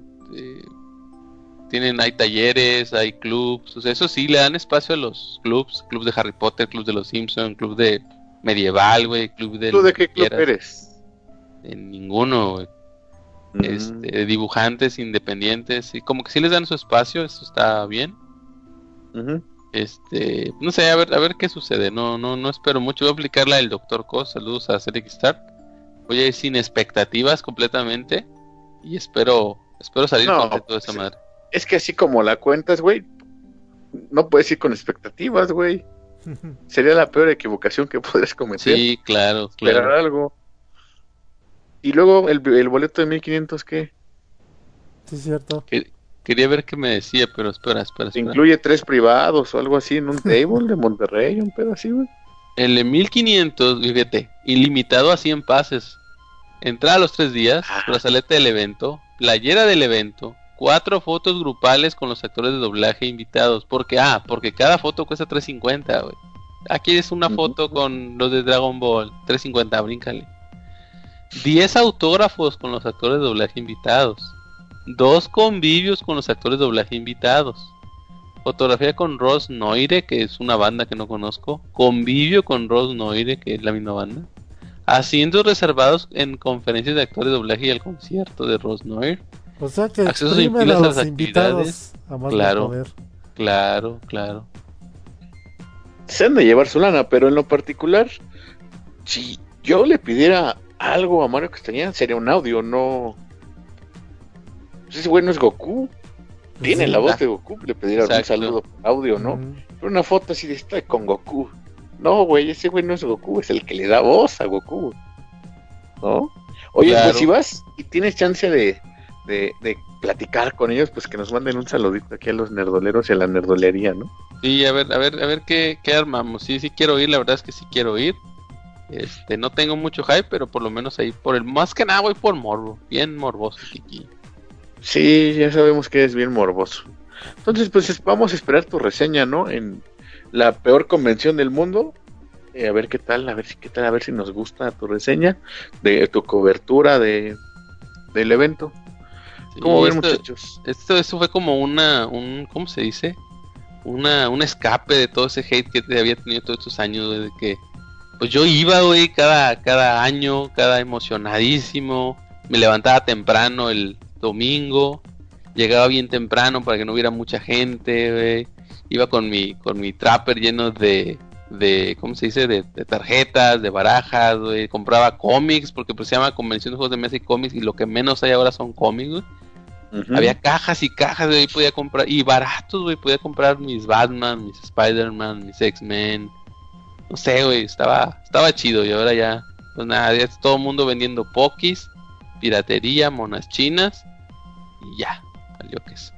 hay talleres, hay clubs, o sea, eso sí, le dan espacio a los clubs de Harry Potter, club de los Simpsons, club de medieval, güey, club de... ¿Tú de qué club quieras. eres? De ninguno, güey. De dibujantes independientes, y como que sí les dan su espacio, eso está bien. Ujú. No sé, a ver qué sucede, no espero mucho. Voy a aplicar la del Dr. Cos, saludos a Cedric Stark. Voy a ir sin expectativas completamente y espero salir No, contento de esa madre. Es que así como la cuentas, güey, no puedes ir con expectativas, güey. Sería la peor equivocación que podrías cometer. Sí, claro, Esperar claro. algo. Y luego el boleto de 1500, ¿qué? Sí, cierto. Quería ver qué me decía, pero espera. Te incluye 3 privados o algo así en un table de Monterrey, un pedo así, güey. El de 1500, fíjate, ilimitado a 100 pases. Entrada a los 3 días, brazalete del evento, playera del evento, 4 fotos grupales con los actores de doblaje invitados. Porque cada foto cuesta $3.50, güey. Aquí es una foto con los de Dragon Ball, $3.50, bríncale. 10 autógrafos con los actores de doblaje invitados. 2 convivios con los actores de doblaje invitados. Fotografía con Ross Noire, que es una banda que no conozco. Convivio con Ross Noire, que es la misma banda. Asientos reservados en conferencias de actores de doblaje y al concierto de Ross Noire. O sea que Accesos exprimen infinitos a a los las invitados actividades. a más Claro. no poder. Claro. Se han de llevar su lana, pero en lo particular, si yo le pidiera algo a Mario Castañeda, sería un audio, no. Pues ese güey no es Goku. Tiene Sí. la voz de Goku, le pediría un Exacto. saludo por audio, ¿no? Ujú. Pero una foto así de estoy con Goku. No, güey, ese güey no es Goku, es el que le da voz a Goku. ¿No? Oye, Claro. pues si vas y tienes chance de platicar con ellos, pues que nos manden un saludito aquí a los nerdoleros y a la nerdolería, ¿no? Sí, a ver qué armamos. Sí quiero ir, la verdad es que sí quiero ir. No tengo mucho hype, pero por lo menos ahí, más que nada voy por morbo, bien morboso, Kiki. Sí, ya sabemos que es bien morboso. Entonces, pues vamos a esperar tu reseña, ¿no? En la peor convención del mundo. A ver qué tal, a ver si nos gusta tu reseña, de tu cobertura del evento. Sí, ¿Cómo ven, muchachos? Esto fue como ¿cómo se dice? Un escape de todo ese hate que te había tenido todos estos años, güey, de que pues yo iba, güey, cada año, cada emocionadísimo, me levantaba temprano el domingo, llegaba bien temprano para que no hubiera mucha gente, güey, iba con mi trapper lleno de ¿cómo se dice? De tarjetas, de barajas, güey, compraba cómics, porque pues se llama Convención de Juegos de Mesa y Cómics, y lo que menos hay ahora son cómics, güey. Ujú. Había cajas y cajas, güey, podía comprar, y baratos, güey, podía comprar mis Batman, mis Spider-Man, mis X-Men, no sé, güey, estaba chido, y ahora ya, pues nada, ya es todo el mundo vendiendo pokis, piratería, monas chinas, y ya, valió que eso.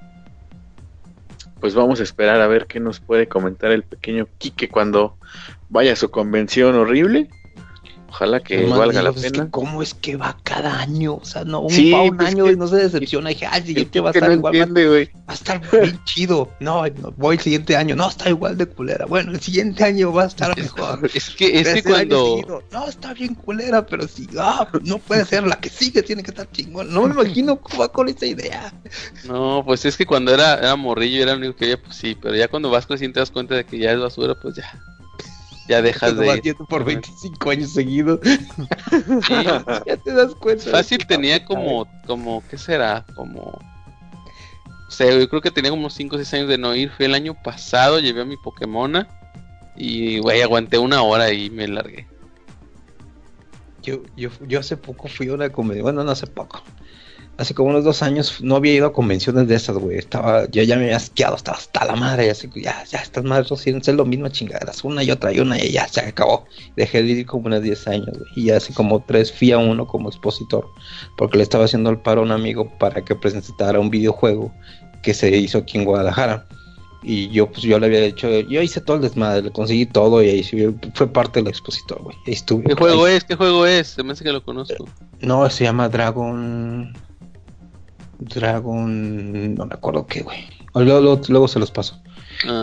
Pues vamos a esperar a ver qué nos puede comentar el pequeño Quique cuando vaya a su convención horrible. Ojalá que Además, valga la digo, es pena. que ¿cómo es que va cada año? O sea, no, Sí, va un pues año que- y no se decepciona. Dije, ay, El siguiente va a Quique estar no igual, entiende, güey. va a estar bien chido. No, voy el siguiente año. No, está igual de culera. Bueno, el siguiente año va a estar mejor. Es que 13 años cuando... seguidos. No, está bien culera, pero sí, no puede ser. La que sigue tiene que estar chingón. No me imagino cómo va con esa idea. No, pues es que cuando era morrillo era lo único que había, pues sí, pero ya cuando vas creciendo te das cuenta de que ya es basura, pues ya dejas Lo de vas ir. viendo por 25 años seguidos. Sí, Ya te das cuenta. fácil tenía como, ¿qué será? Como, o sea, yo creo que tenía como unos 5 o 6 años de no ir. Fui el año pasado, llevé a mi Pokémona y, güey, aguanté una hora y me largué. Yo hace poco fui a una convención, bueno, no hace poco. Hace como unos 2 años no había ido a convenciones de esas, güey. Yo ya me había asqueado, estaba hasta la madre. Así que ya estas madres no quieren ser lo mismo chingaderas. Una y otra y una y ya se acabó. Dejé de ir como unos 10 años, güey. Y hace como 3 fui a uno como expositor. Porque le estaba haciendo el paro a un amigo para que presentara un videojuego que se hizo aquí en Guadalajara. Y yo le había hecho, yo hice todo el desmadre, le conseguí todo y ahí sí, fue parte del expositor, güey. Ahí estuve. ¿Qué juego es? ¿Qué juego es? Se me hace que lo conozco. No, se llama Dragon, no me acuerdo qué, güey. Luego se los paso. Ah,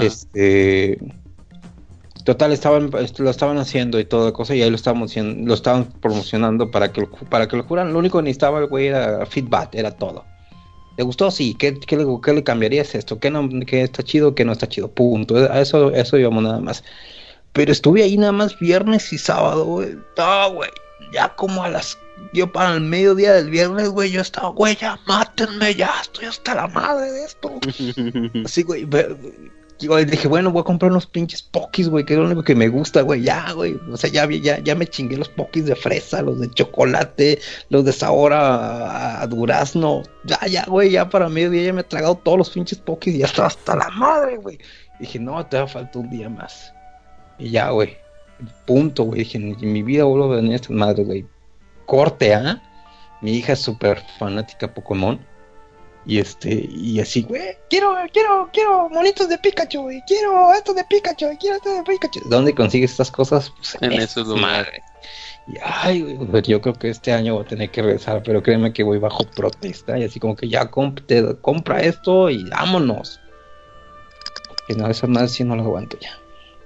Total, lo estaban haciendo y toda cosa, y ahí lo estaban promocionando para que lo juran. Lo único que necesitaba el güey era feedback, era todo. ¿Te gustó? Sí. ¿Qué le cambiarías esto? ¿Qué está chido? ¿Qué no está chido? Punto. A eso íbamos nada más. Pero estuve ahí nada más viernes y sábado, güey. No, güey. Ya como yo para el mediodía del viernes, güey, yo estaba, güey, ya mátenme, ya estoy hasta la madre de esto. Así, güey, dije, bueno, voy a comprar unos pinches pokis, güey, que es lo único que me gusta, güey, ya, güey. O sea, ya me chingué los pokis de fresa, los de chocolate, los de sabor a durazno. Ya, güey, ya para mediodía ya me he tragado todos los pinches pokis y ya estaba hasta la madre, güey. Dije, no, te va a faltar un día más. Y ya, güey. Punto, güey. Dije, en mi vida vuelvo a venir a estas madres, güey. Corte, ¿ah? Mi hija es súper fanática Pokémon. Y así, güey, quiero monitos de Pikachu, güey. Quiero esto de Pikachu, quiero esto de Pikachu. ¿Dónde consigues estas cosas? Pues en esos lugares. Y ay, güey, pues yo creo que este año voy a tener que regresar, pero créeme que voy bajo protesta. Y así como que ya compra esto y vámonos. Que no, esas más sí no las aguanto ya.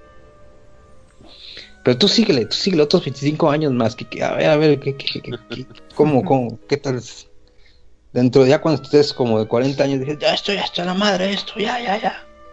Pero tú síguele otros 25 años más. A ver, ¿cómo, qué tal? Dentro de ya cuando estés como de 40 años, dije, ya estoy hasta la madre, esto, ya.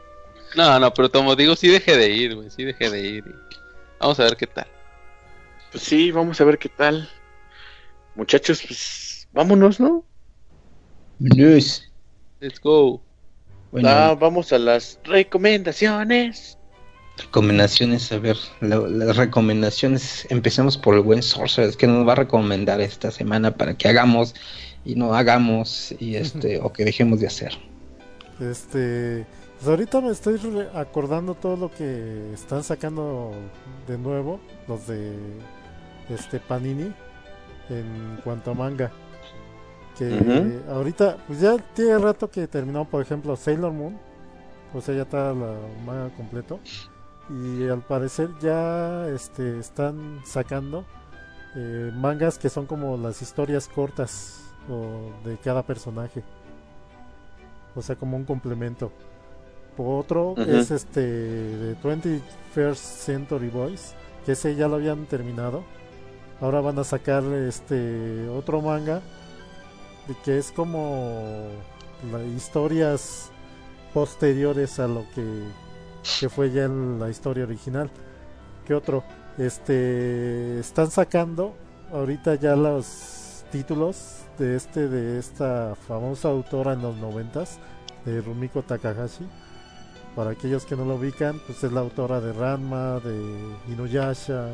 No, pero como digo, sí dejé de ir, güey, sí dejé de ir. Vamos a ver qué tal. Pues sí, vamos a ver qué tal. Muchachos, pues vámonos, ¿no? News. Let's go. Bueno, Vamos a las recomendaciones. recomendaciones, a ver, las recomendaciones, empecemos por el buen Sorcerer, que nos va a recomendar esta semana para que hagamos y no hagamos y o que dejemos de hacer. Pues ahorita me estoy acordando todo lo que están sacando de nuevo los de Panini en cuanto a manga. Que ahorita, pues ya tiene rato que terminó, por ejemplo, Sailor Moon. O sea, ya está la manga completo. Y al parecer ya están sacando mangas que son como las historias cortas de cada personaje. O sea, como un complemento. Por otro es de 21st Century Boys, que ese ya lo habían terminado. Ahora van a sacar otro manga que es como historias posteriores a lo que fue ya la historia original. ¿Qué otro? Están sacando ahorita ya los títulos de esta famosa autora en los 90s, de Rumiko Takahashi. Para aquellos que no lo ubican, pues es la autora de Ranma, de Inuyasha.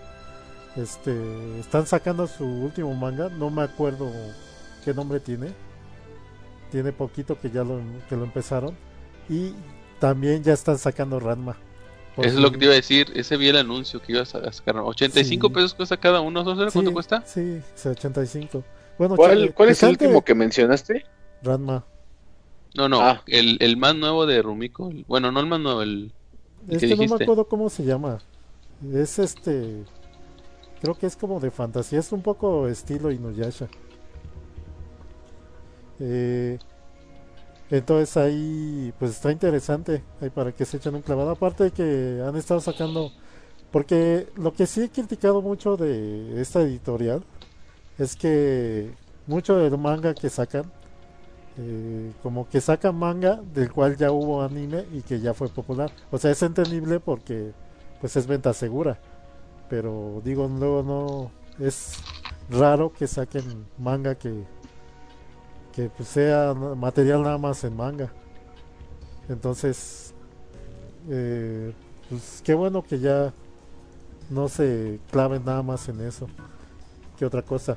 Están sacando su último manga, no me acuerdo qué nombre tiene. Tiene poquito que ya lo empezaron. Y también ya están sacando Ranma. Eso es lo que te iba a decir. Ese vi el anuncio que ibas a sacar. 85 pesos cuesta cada uno. ¿No sé cuánto cuesta? Sí, 85. Bueno, ¿Cuál es el último que mencionaste? Ranma. No. El más nuevo de Rumiko. Bueno, no el más nuevo, el que dijiste. No me acuerdo cómo se llama. Es creo que es como de fantasía. Es un poco estilo Inuyasha. Entonces ahí pues está interesante, ahí para que se echen un clavado. Aparte de que han estado sacando, porque lo que sí he criticado mucho de esta editorial es que mucho del manga que sacan, como que sacan manga del cual ya hubo anime y que ya fue popular. O sea, es entendible porque pues es venta segura, pero digo, luego no es raro que saquen manga que pues sea material nada más en manga. Entonces pues qué bueno que ya no se claven nada más en eso. ¿Qué otra cosa?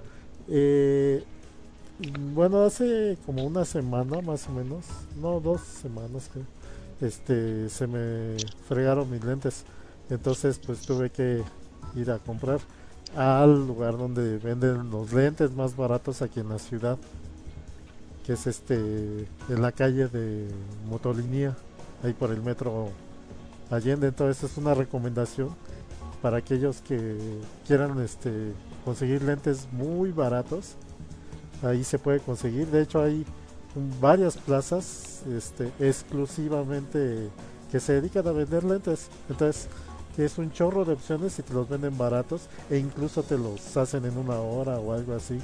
Bueno, hace como una semana más o menos, no, 2 semanas creo, se me fregaron mis lentes. Entonces pues tuve que ir a comprar al lugar donde venden los lentes más baratos aquí en la ciudad, que es en la calle de Motolinía, ahí por el metro Allende. Entonces es una recomendación para aquellos que quieran conseguir lentes muy baratos. Ahí se puede conseguir. De hecho hay varias plazas exclusivamente que se dedican a vender lentes. Entonces es un chorro de opciones y te los venden baratos e incluso te los hacen en 1 hora o algo así.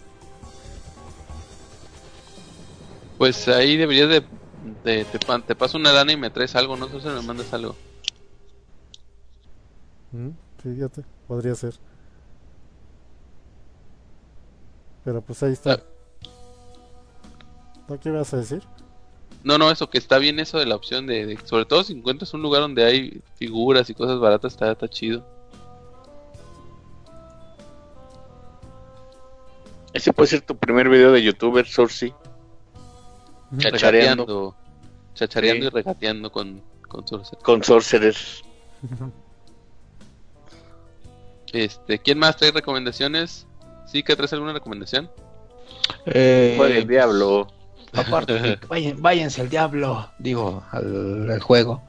Pues ahí deberías te paso una lana y me traes algo, ¿no? Entonces me mandas algo. Fíjate, podría ser. Pero pues ahí está. ¿No qué ibas a decir? No, eso que está bien, eso de la opción de sobre todo si encuentras un lugar donde hay figuras y cosas baratas, está chido. Ese puede ser tu primer video de youtuber, Sorcy. Chachareando sí. Y regateando con Sorcerer. Con Sorcerer. ¿Quién más trae recomendaciones? ¿Sí que traes alguna recomendación? Juega el diablo. Aparte, váyanse al diablo, digo, al juego.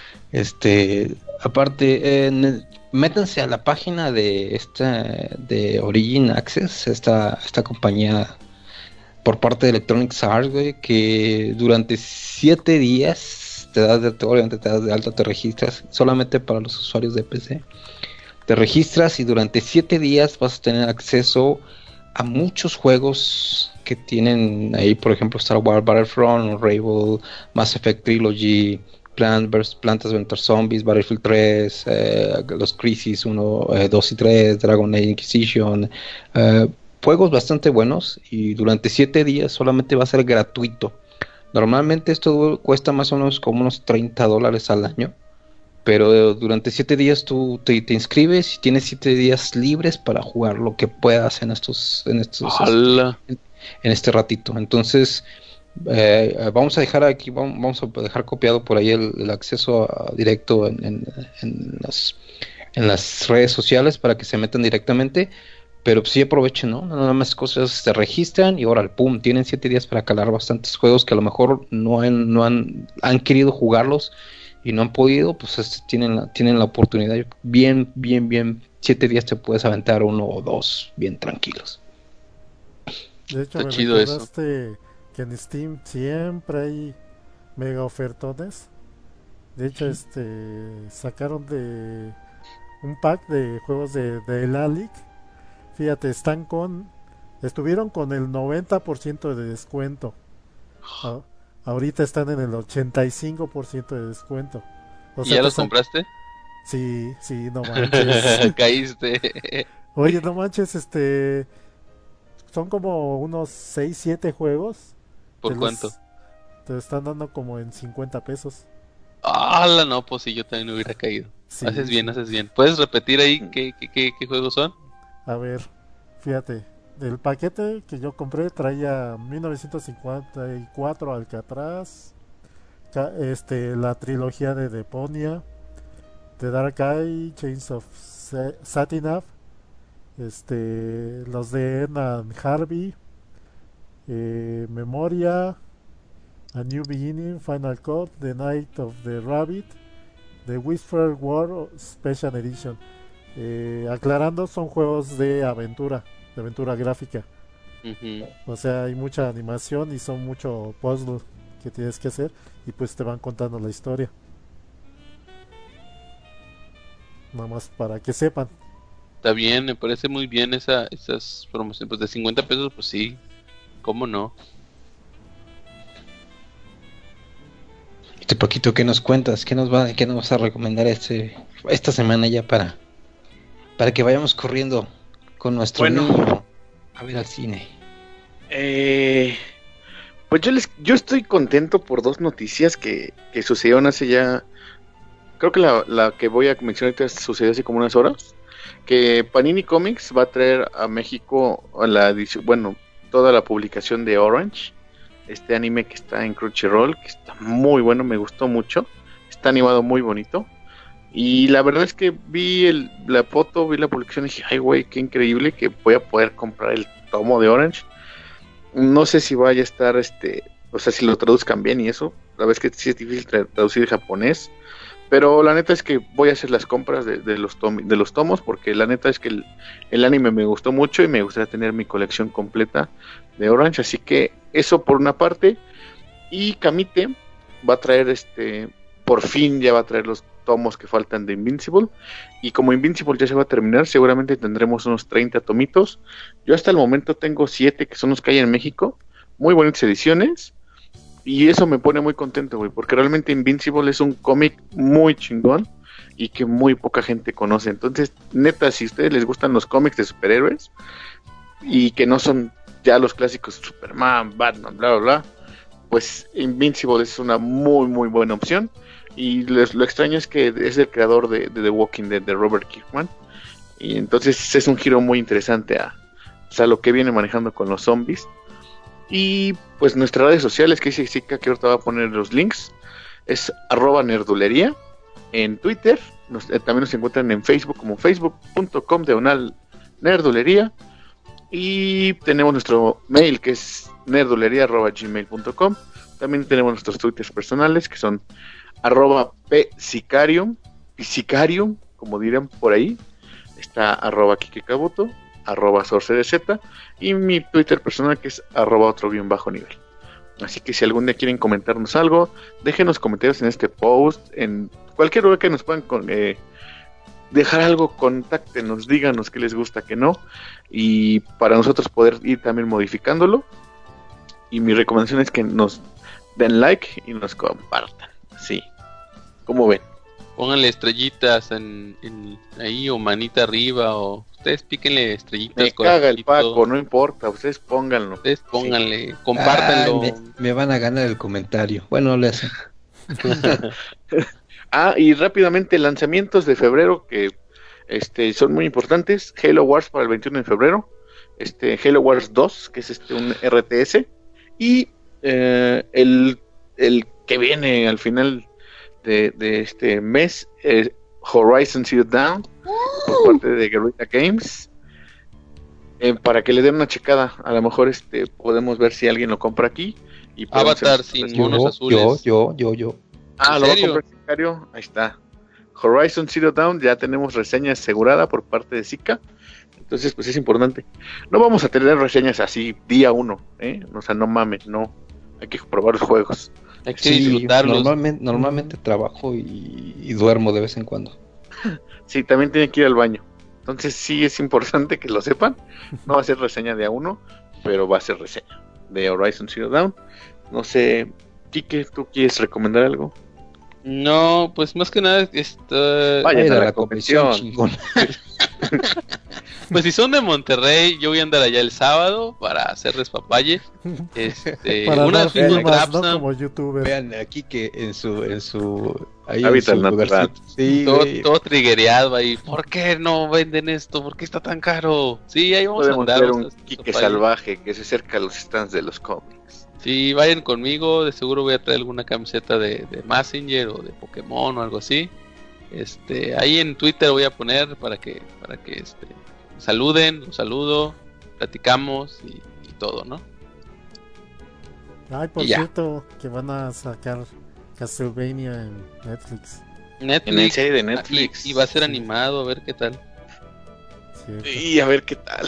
Aparte, métanse a la página de de Origin Access, esta compañía por parte de Electronic Arts, güey, que durante 7 días obviamente te das de alta, te registras, solamente para los usuarios de PC. Te registras y durante 7 días vas a tener acceso a muchos juegos que tienen ahí, por ejemplo, Star Wars Battlefront, Unravel, Mass Effect Trilogy, Plantas vs Zombies, Battlefield 3, los Crisis 1, 2 y 3, Dragon Age Inquisition, juegos bastante buenos, y durante 7 días solamente va a ser gratuito. Normalmente esto cuesta más o menos como unos $30 al año, pero durante 7 días tú te inscribes y tienes 7 días libres para jugar lo que puedas en este ratito. Entonces vamos a dejar aquí, vamos a dejar copiado por ahí el acceso directo en las redes sociales para que se metan directamente. Pero sí aprovechen, ¿no? Nada más cosas, se registran y ahora pum, tienen 7 días para calar bastantes juegos que a lo mejor no han querido jugarlos y no han podido, pues tienen la oportunidad. Bien, 7 días te puedes aventar 1 o 2 bien tranquilos. De hecho, Está me chido recordaste que en Steam siempre hay mega ofertones. De hecho, sacaron de un pack de juegos de Lalic. Fíjate, estuvieron con el 90% de descuento. Ahorita están en el 85% de descuento. O ¿Y sea, ya los compraste? Sí, no manches. Caíste. Oye, no manches, son como unos 6, 7 juegos. ¿Por cuánto? Te están dando como en 50 pesos. ¡Hala! No, pues sí, yo también hubiera caído. Sí, haces bien. ¿Puedes repetir ahí qué juegos son? A ver, fíjate, el paquete que yo compré traía 1954 Alcatraz, la trilogía de Deponia, The Dark Eye, Chains of Satinav, los de Enan Harvey, Memoria, A New Beginning, Final Cut, The Night of the Rabbit, The Whisper War Special Edition. Aclarando, son juegos de aventura gráfica. Uh-huh. O sea, hay mucha animación y son mucho puzzle que tienes que hacer y pues te van contando la historia. Nada más para que sepan. Está bien, me parece muy bien esas promociones. Pues de 50 pesos, pues sí, ¿cómo no? Y Paquito, ¿qué nos cuentas? ¿Qué nos vas a recomendar esta semana ya para que vayamos corriendo con nuestro niño a ver al cine? Pues yo estoy contento por 2 noticias que sucedieron hace ya, creo que la que voy a mencionar ahorita sucedió hace como unas horas, que Panini Comics va a traer a México la edición, toda la publicación de Orange, este anime que está en Crunchyroll, que está muy bueno, me gustó mucho, está animado muy bonito. Y la verdad es que vi la foto, vi la publicación y dije, ay güey, qué increíble que voy a poder comprar el tomo de Orange. No sé si vaya a estar, o sea, si lo traduzcan bien y eso. La verdad es que sí es difícil traducir japonés. Pero la neta es que voy a hacer las compras de los tomos, porque la neta es que el anime me gustó mucho y me gustaría tener mi colección completa de Orange. Así que eso por una parte. Y Kamite va a traer, por fin ya va a traer los tomos que faltan de Invincible, y como Invincible ya se va a terminar, seguramente tendremos unos 30 tomitos. Yo hasta el momento tengo 7 que son los que hay en México, muy bonitas ediciones, y eso me pone muy contento, güey, porque realmente Invincible es un cómic muy chingón y que muy poca gente conoce. Entonces, neta, si a ustedes les gustan los cómics de superhéroes y que no son ya los clásicos Superman, Batman, bla bla bla, pues Invincible es una muy muy buena opción. Y lo extraño es que es el creador de The Walking Dead, de Robert Kirkman, y entonces es un giro muy interesante a lo que viene manejando con los zombies. Y pues nuestras redes sociales, que dice Zika, que ahorita va a poner los links, es @nerdulería en Twitter, también nos encuentran en Facebook como facebook.com/nerdulería, y tenemos nuestro mail que es nerdulería@gmail.com. También tenemos nuestros twitters personales que son @psicarium, Psicarium, como dirán por ahí, está @kikekabuto, @sorcerez, y mi Twitter personal que es @otro_nivel. Así que si algún día quieren comentarnos algo, déjenos comentarios en este post, en cualquier lugar que nos puedan dejar algo, contáctenos, díganos qué les gusta, qué no, y para nosotros poder ir también modificándolo. Y mi recomendación es que nos den like y nos compartan, sí. ¿Cómo ven? Pónganle estrellitas ahí o manita arriba o ustedes píquenle estrellitas. Me caga el corazoncito. Paco, no importa, ustedes pónganlo. Ustedes pónganle, compártanlo. Me van a ganar el comentario. Bueno, le hacen. Y rápidamente lanzamientos de febrero que son muy importantes. Halo Wars para el 21 de febrero. Halo Wars 2, que es un RTS. Y el que viene al final de este mes, Horizon Zero Dawn, por parte de Guerrilla Games. Para que le den una checada, a lo mejor podemos ver si alguien lo compra aquí. Y Avatar sin monos azules. Yo. ¿lo va a comprar Sicario? Ahí está. Horizon Zero Dawn, ya tenemos reseña asegurada por parte de Zika. Entonces, pues es importante. No vamos a tener reseñas así día 1, O sea, no mames, no. Hay que probar los juegos. Hay que disfrutarlos. Normalmente trabajo y duermo de vez en cuando. Sí, también tiene que ir al baño. Entonces sí es importante que lo sepan. No va a ser reseña de A1, pero va a ser reseña de Horizon Zero Dawn. No sé, Kike, ¿tú quieres recomendar algo? No, pues más que nada Vayan a la convención. Chingón. Pues si son de Monterrey, yo voy a andar allá el sábado para hacer despapalle. Para Una dar fin de firmas, ¿no? Grabsam. Como youtuber. Vean aquí que en su ahí Hábitat en su natural. lugarcito. Sí, Todo triggereado ahí. ¿Por qué no venden esto? ¿Por qué está tan caro? Sí, ahí vamos Podemos a andar. ver vamos un a Kike despapalle. salvaje que se acerca a los stands de los cómics. Sí, vayan conmigo, de seguro voy a traer alguna camiseta de Messenger o de Pokémon o algo así. Ahí en Twitter voy a poner para que saluden, los saludo, platicamos y todo, ¿no? Ay, por Y ya. cierto, que van a sacar Castlevania en Netflix. En la serie de Netflix. Y va a ser animado, a ver qué tal. Cierto. Y a ver qué tal.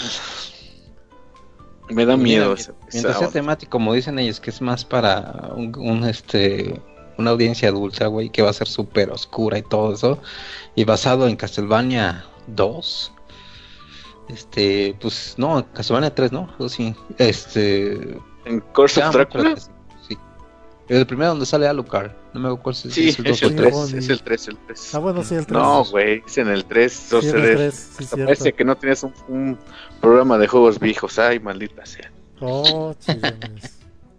Me da miedo. Mientras sea temático, como dicen ellos, que es más para una audiencia adulta, güey, que va a ser súper oscura y todo eso, y basado en Castlevania 2. Pues no, Castlevania 3, ¿no? O sí. En Curse of Drácula. Sí. El primero donde sale Alucard. No me acuerdo cuál es. Sí, es el 3. Es el 3. Ah, bueno, sí, el 3. No, güey, es en el 3. Sí, en el 3, sí, Parece cierto. que no tenías un programa de juegos viejos. Ay, maldita sea. Oh, chilenes.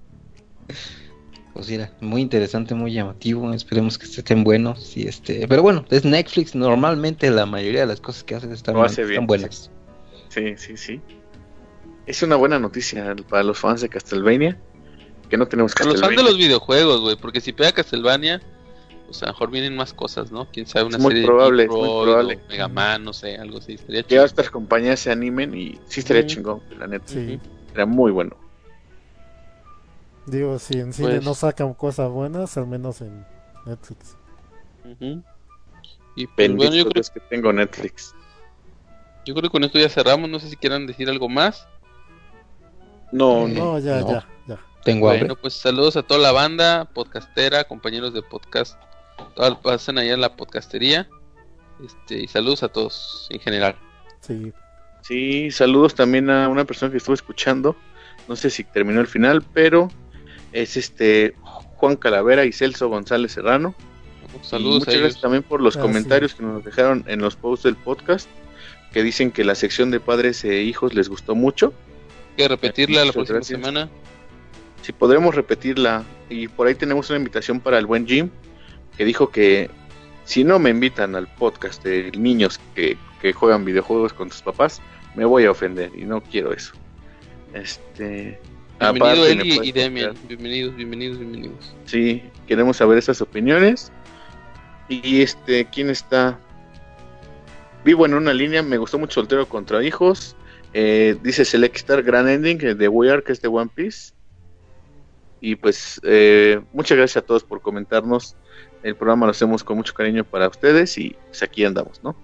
Pues mira, muy interesante, muy llamativo. Esperemos que estén buenos. Pero bueno, es Netflix. Normalmente la mayoría de las cosas que hacen están buenas. Sí. Es una buena noticia para los fans de Castlevania. Que no tenemos Para los Castlevania. fans de los videojuegos, güey, porque si pega Castlevania, pues a lo mejor vienen más cosas, ¿no? Quién sabe, una Es muy serie probable, de muy Metroid probable. o Mega Man, no sé, algo así, estaría Que chido. otras compañías se animen y sí estaría chingón, la neta. Sí. Era muy bueno. Digo, si en cine Pues- no sacan cosas buenas, al menos en Netflix. Ujú. Y pues Bendito bueno, yo Dios que tengo Netflix. creo que con esto ya cerramos, no sé si quieran decir algo más. No. No, ya. Tengo hambre. Bueno, pues saludos a toda la banda podcastera, compañeros de podcast, pasen allá en la podcastería, y saludos a todos en general. Sí. Sí, saludos también a una persona que estuve escuchando. No sé si terminó el final, pero es Juan Calavera y Celso González Serrano. Y Saludos muchas a ellos. gracias también por los Ah, comentarios que nos dejaron en los posts del podcast, que dicen que la sección de padres e hijos les gustó mucho. Hay que repetirla la Muchas próxima gracias. semana. Si podremos repetirla. Y por ahí tenemos una invitación para el buen Jim, que dijo que si no me invitan al podcast de niños que juegan videojuegos con sus papás, me voy a ofender y no quiero eso. Bienvenido aparte, Eli me puedes y Demian, contar. bienvenidos. Sí, queremos saber esas opiniones. Y ¿quién está? Vivo en una línea, me gustó mucho Soltero contra Hijos. Dice Select Star Grand Ending de We Are, que es de One Piece. Y pues muchas gracias a todos por comentarnos. El programa lo hacemos con mucho cariño para ustedes y pues aquí andamos, ¿no?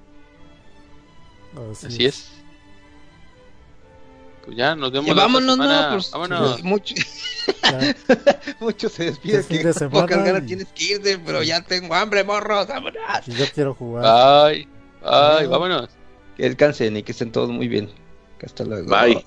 Así es. Pues ya, nos vemos Ya la otra vámonos, semana. no, pues, Vámonos. Ya. Mucho se Es despide, fin que de con semana pocas ganas y- tienes que irte, pero ya tengo hambre, morros, vámonos. Y yo quiero jugar. Bye. Bye. Vámonos. Que descansen y que estén todos muy bien. Hasta luego. Bye.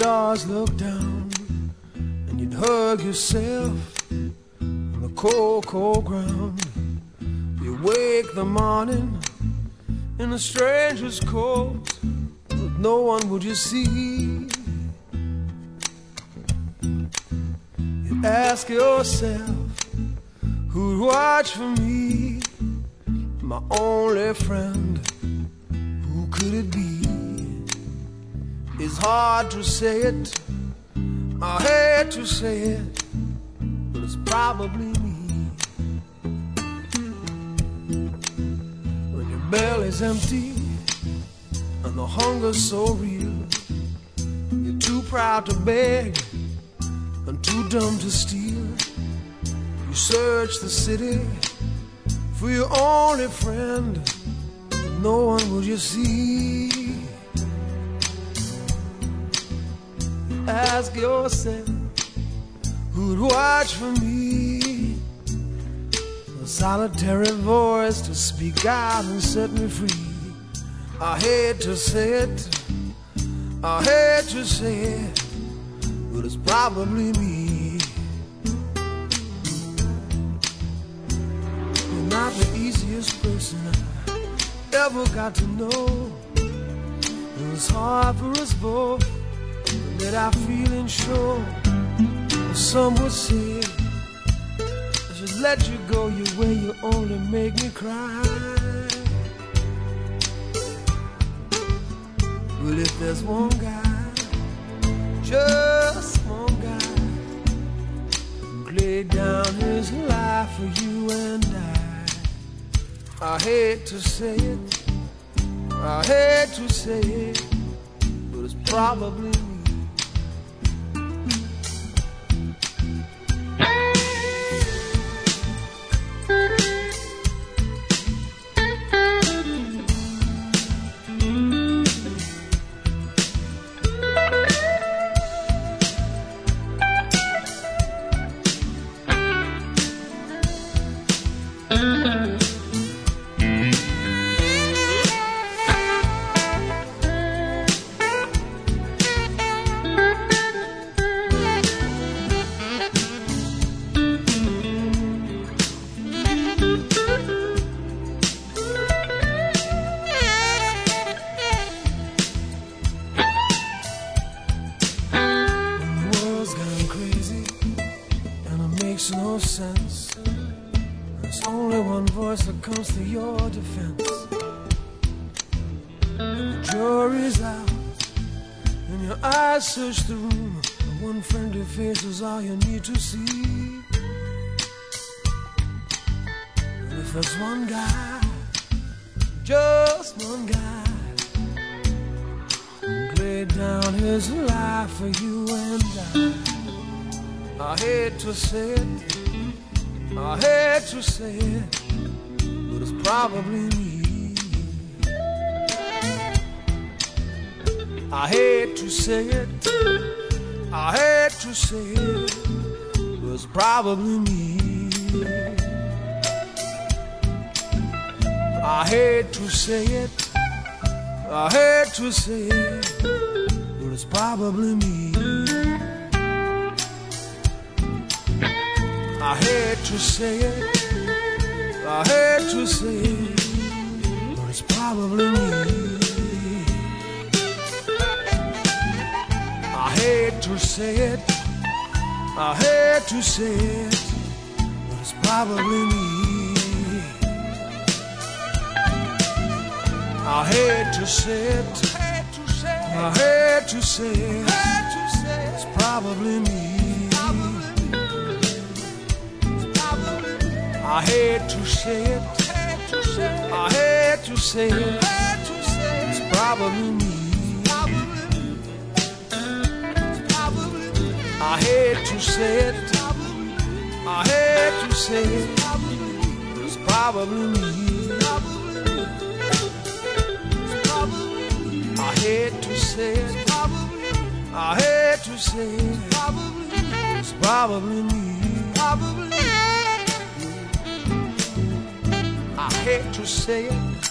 stars look down, and you'd hug yourself on the cold, cold ground. You wake the morning in a stranger's coat, but no one would you see. You ask yourself, who'd watch for me, my only friend, who could it be? It's hard to say it, I hate to say it, but it's probably me. When your belly's empty and the hunger's so real, you're too proud to beg and too dumb to steal. You search the city for your only friend, but no one will you see. Ask yourself, who'd watch for me? A solitary voice to speak out and set me free. I hate to say it, I hate to say it, but it's probably me. You're not the easiest person I ever got to know. It was hard for us both that I feeling sure. Some would say I should let you go your way, you only make me cry. But if there's one guy, just one guy, who laid down his life for you and I hate to say it, I hate to say it, but it's probably me. Comes to your defense. And the jury's out, and your eyes search the room. And one friendly face is all you need to see. And if there's one guy, just one guy, who laid down his life for you and I hate to say it, I hate to say it, but it's probably me. I hate to say it, I hate to say it, but it's probably me. I hate to say it, I hate to say it, but it's probably me. I hate to say it, I hate to say it, but it's probably me. I hate to say it, I hate to say it, but it's probably me. I hate to say it, I hate to say it, it's probably me. I hate to say it, I hate to say it, it's probably me. I hate to say it, I hate to say it, it's probably me. I hate to say it, I hate to say it, it's probably me. I hate to say it,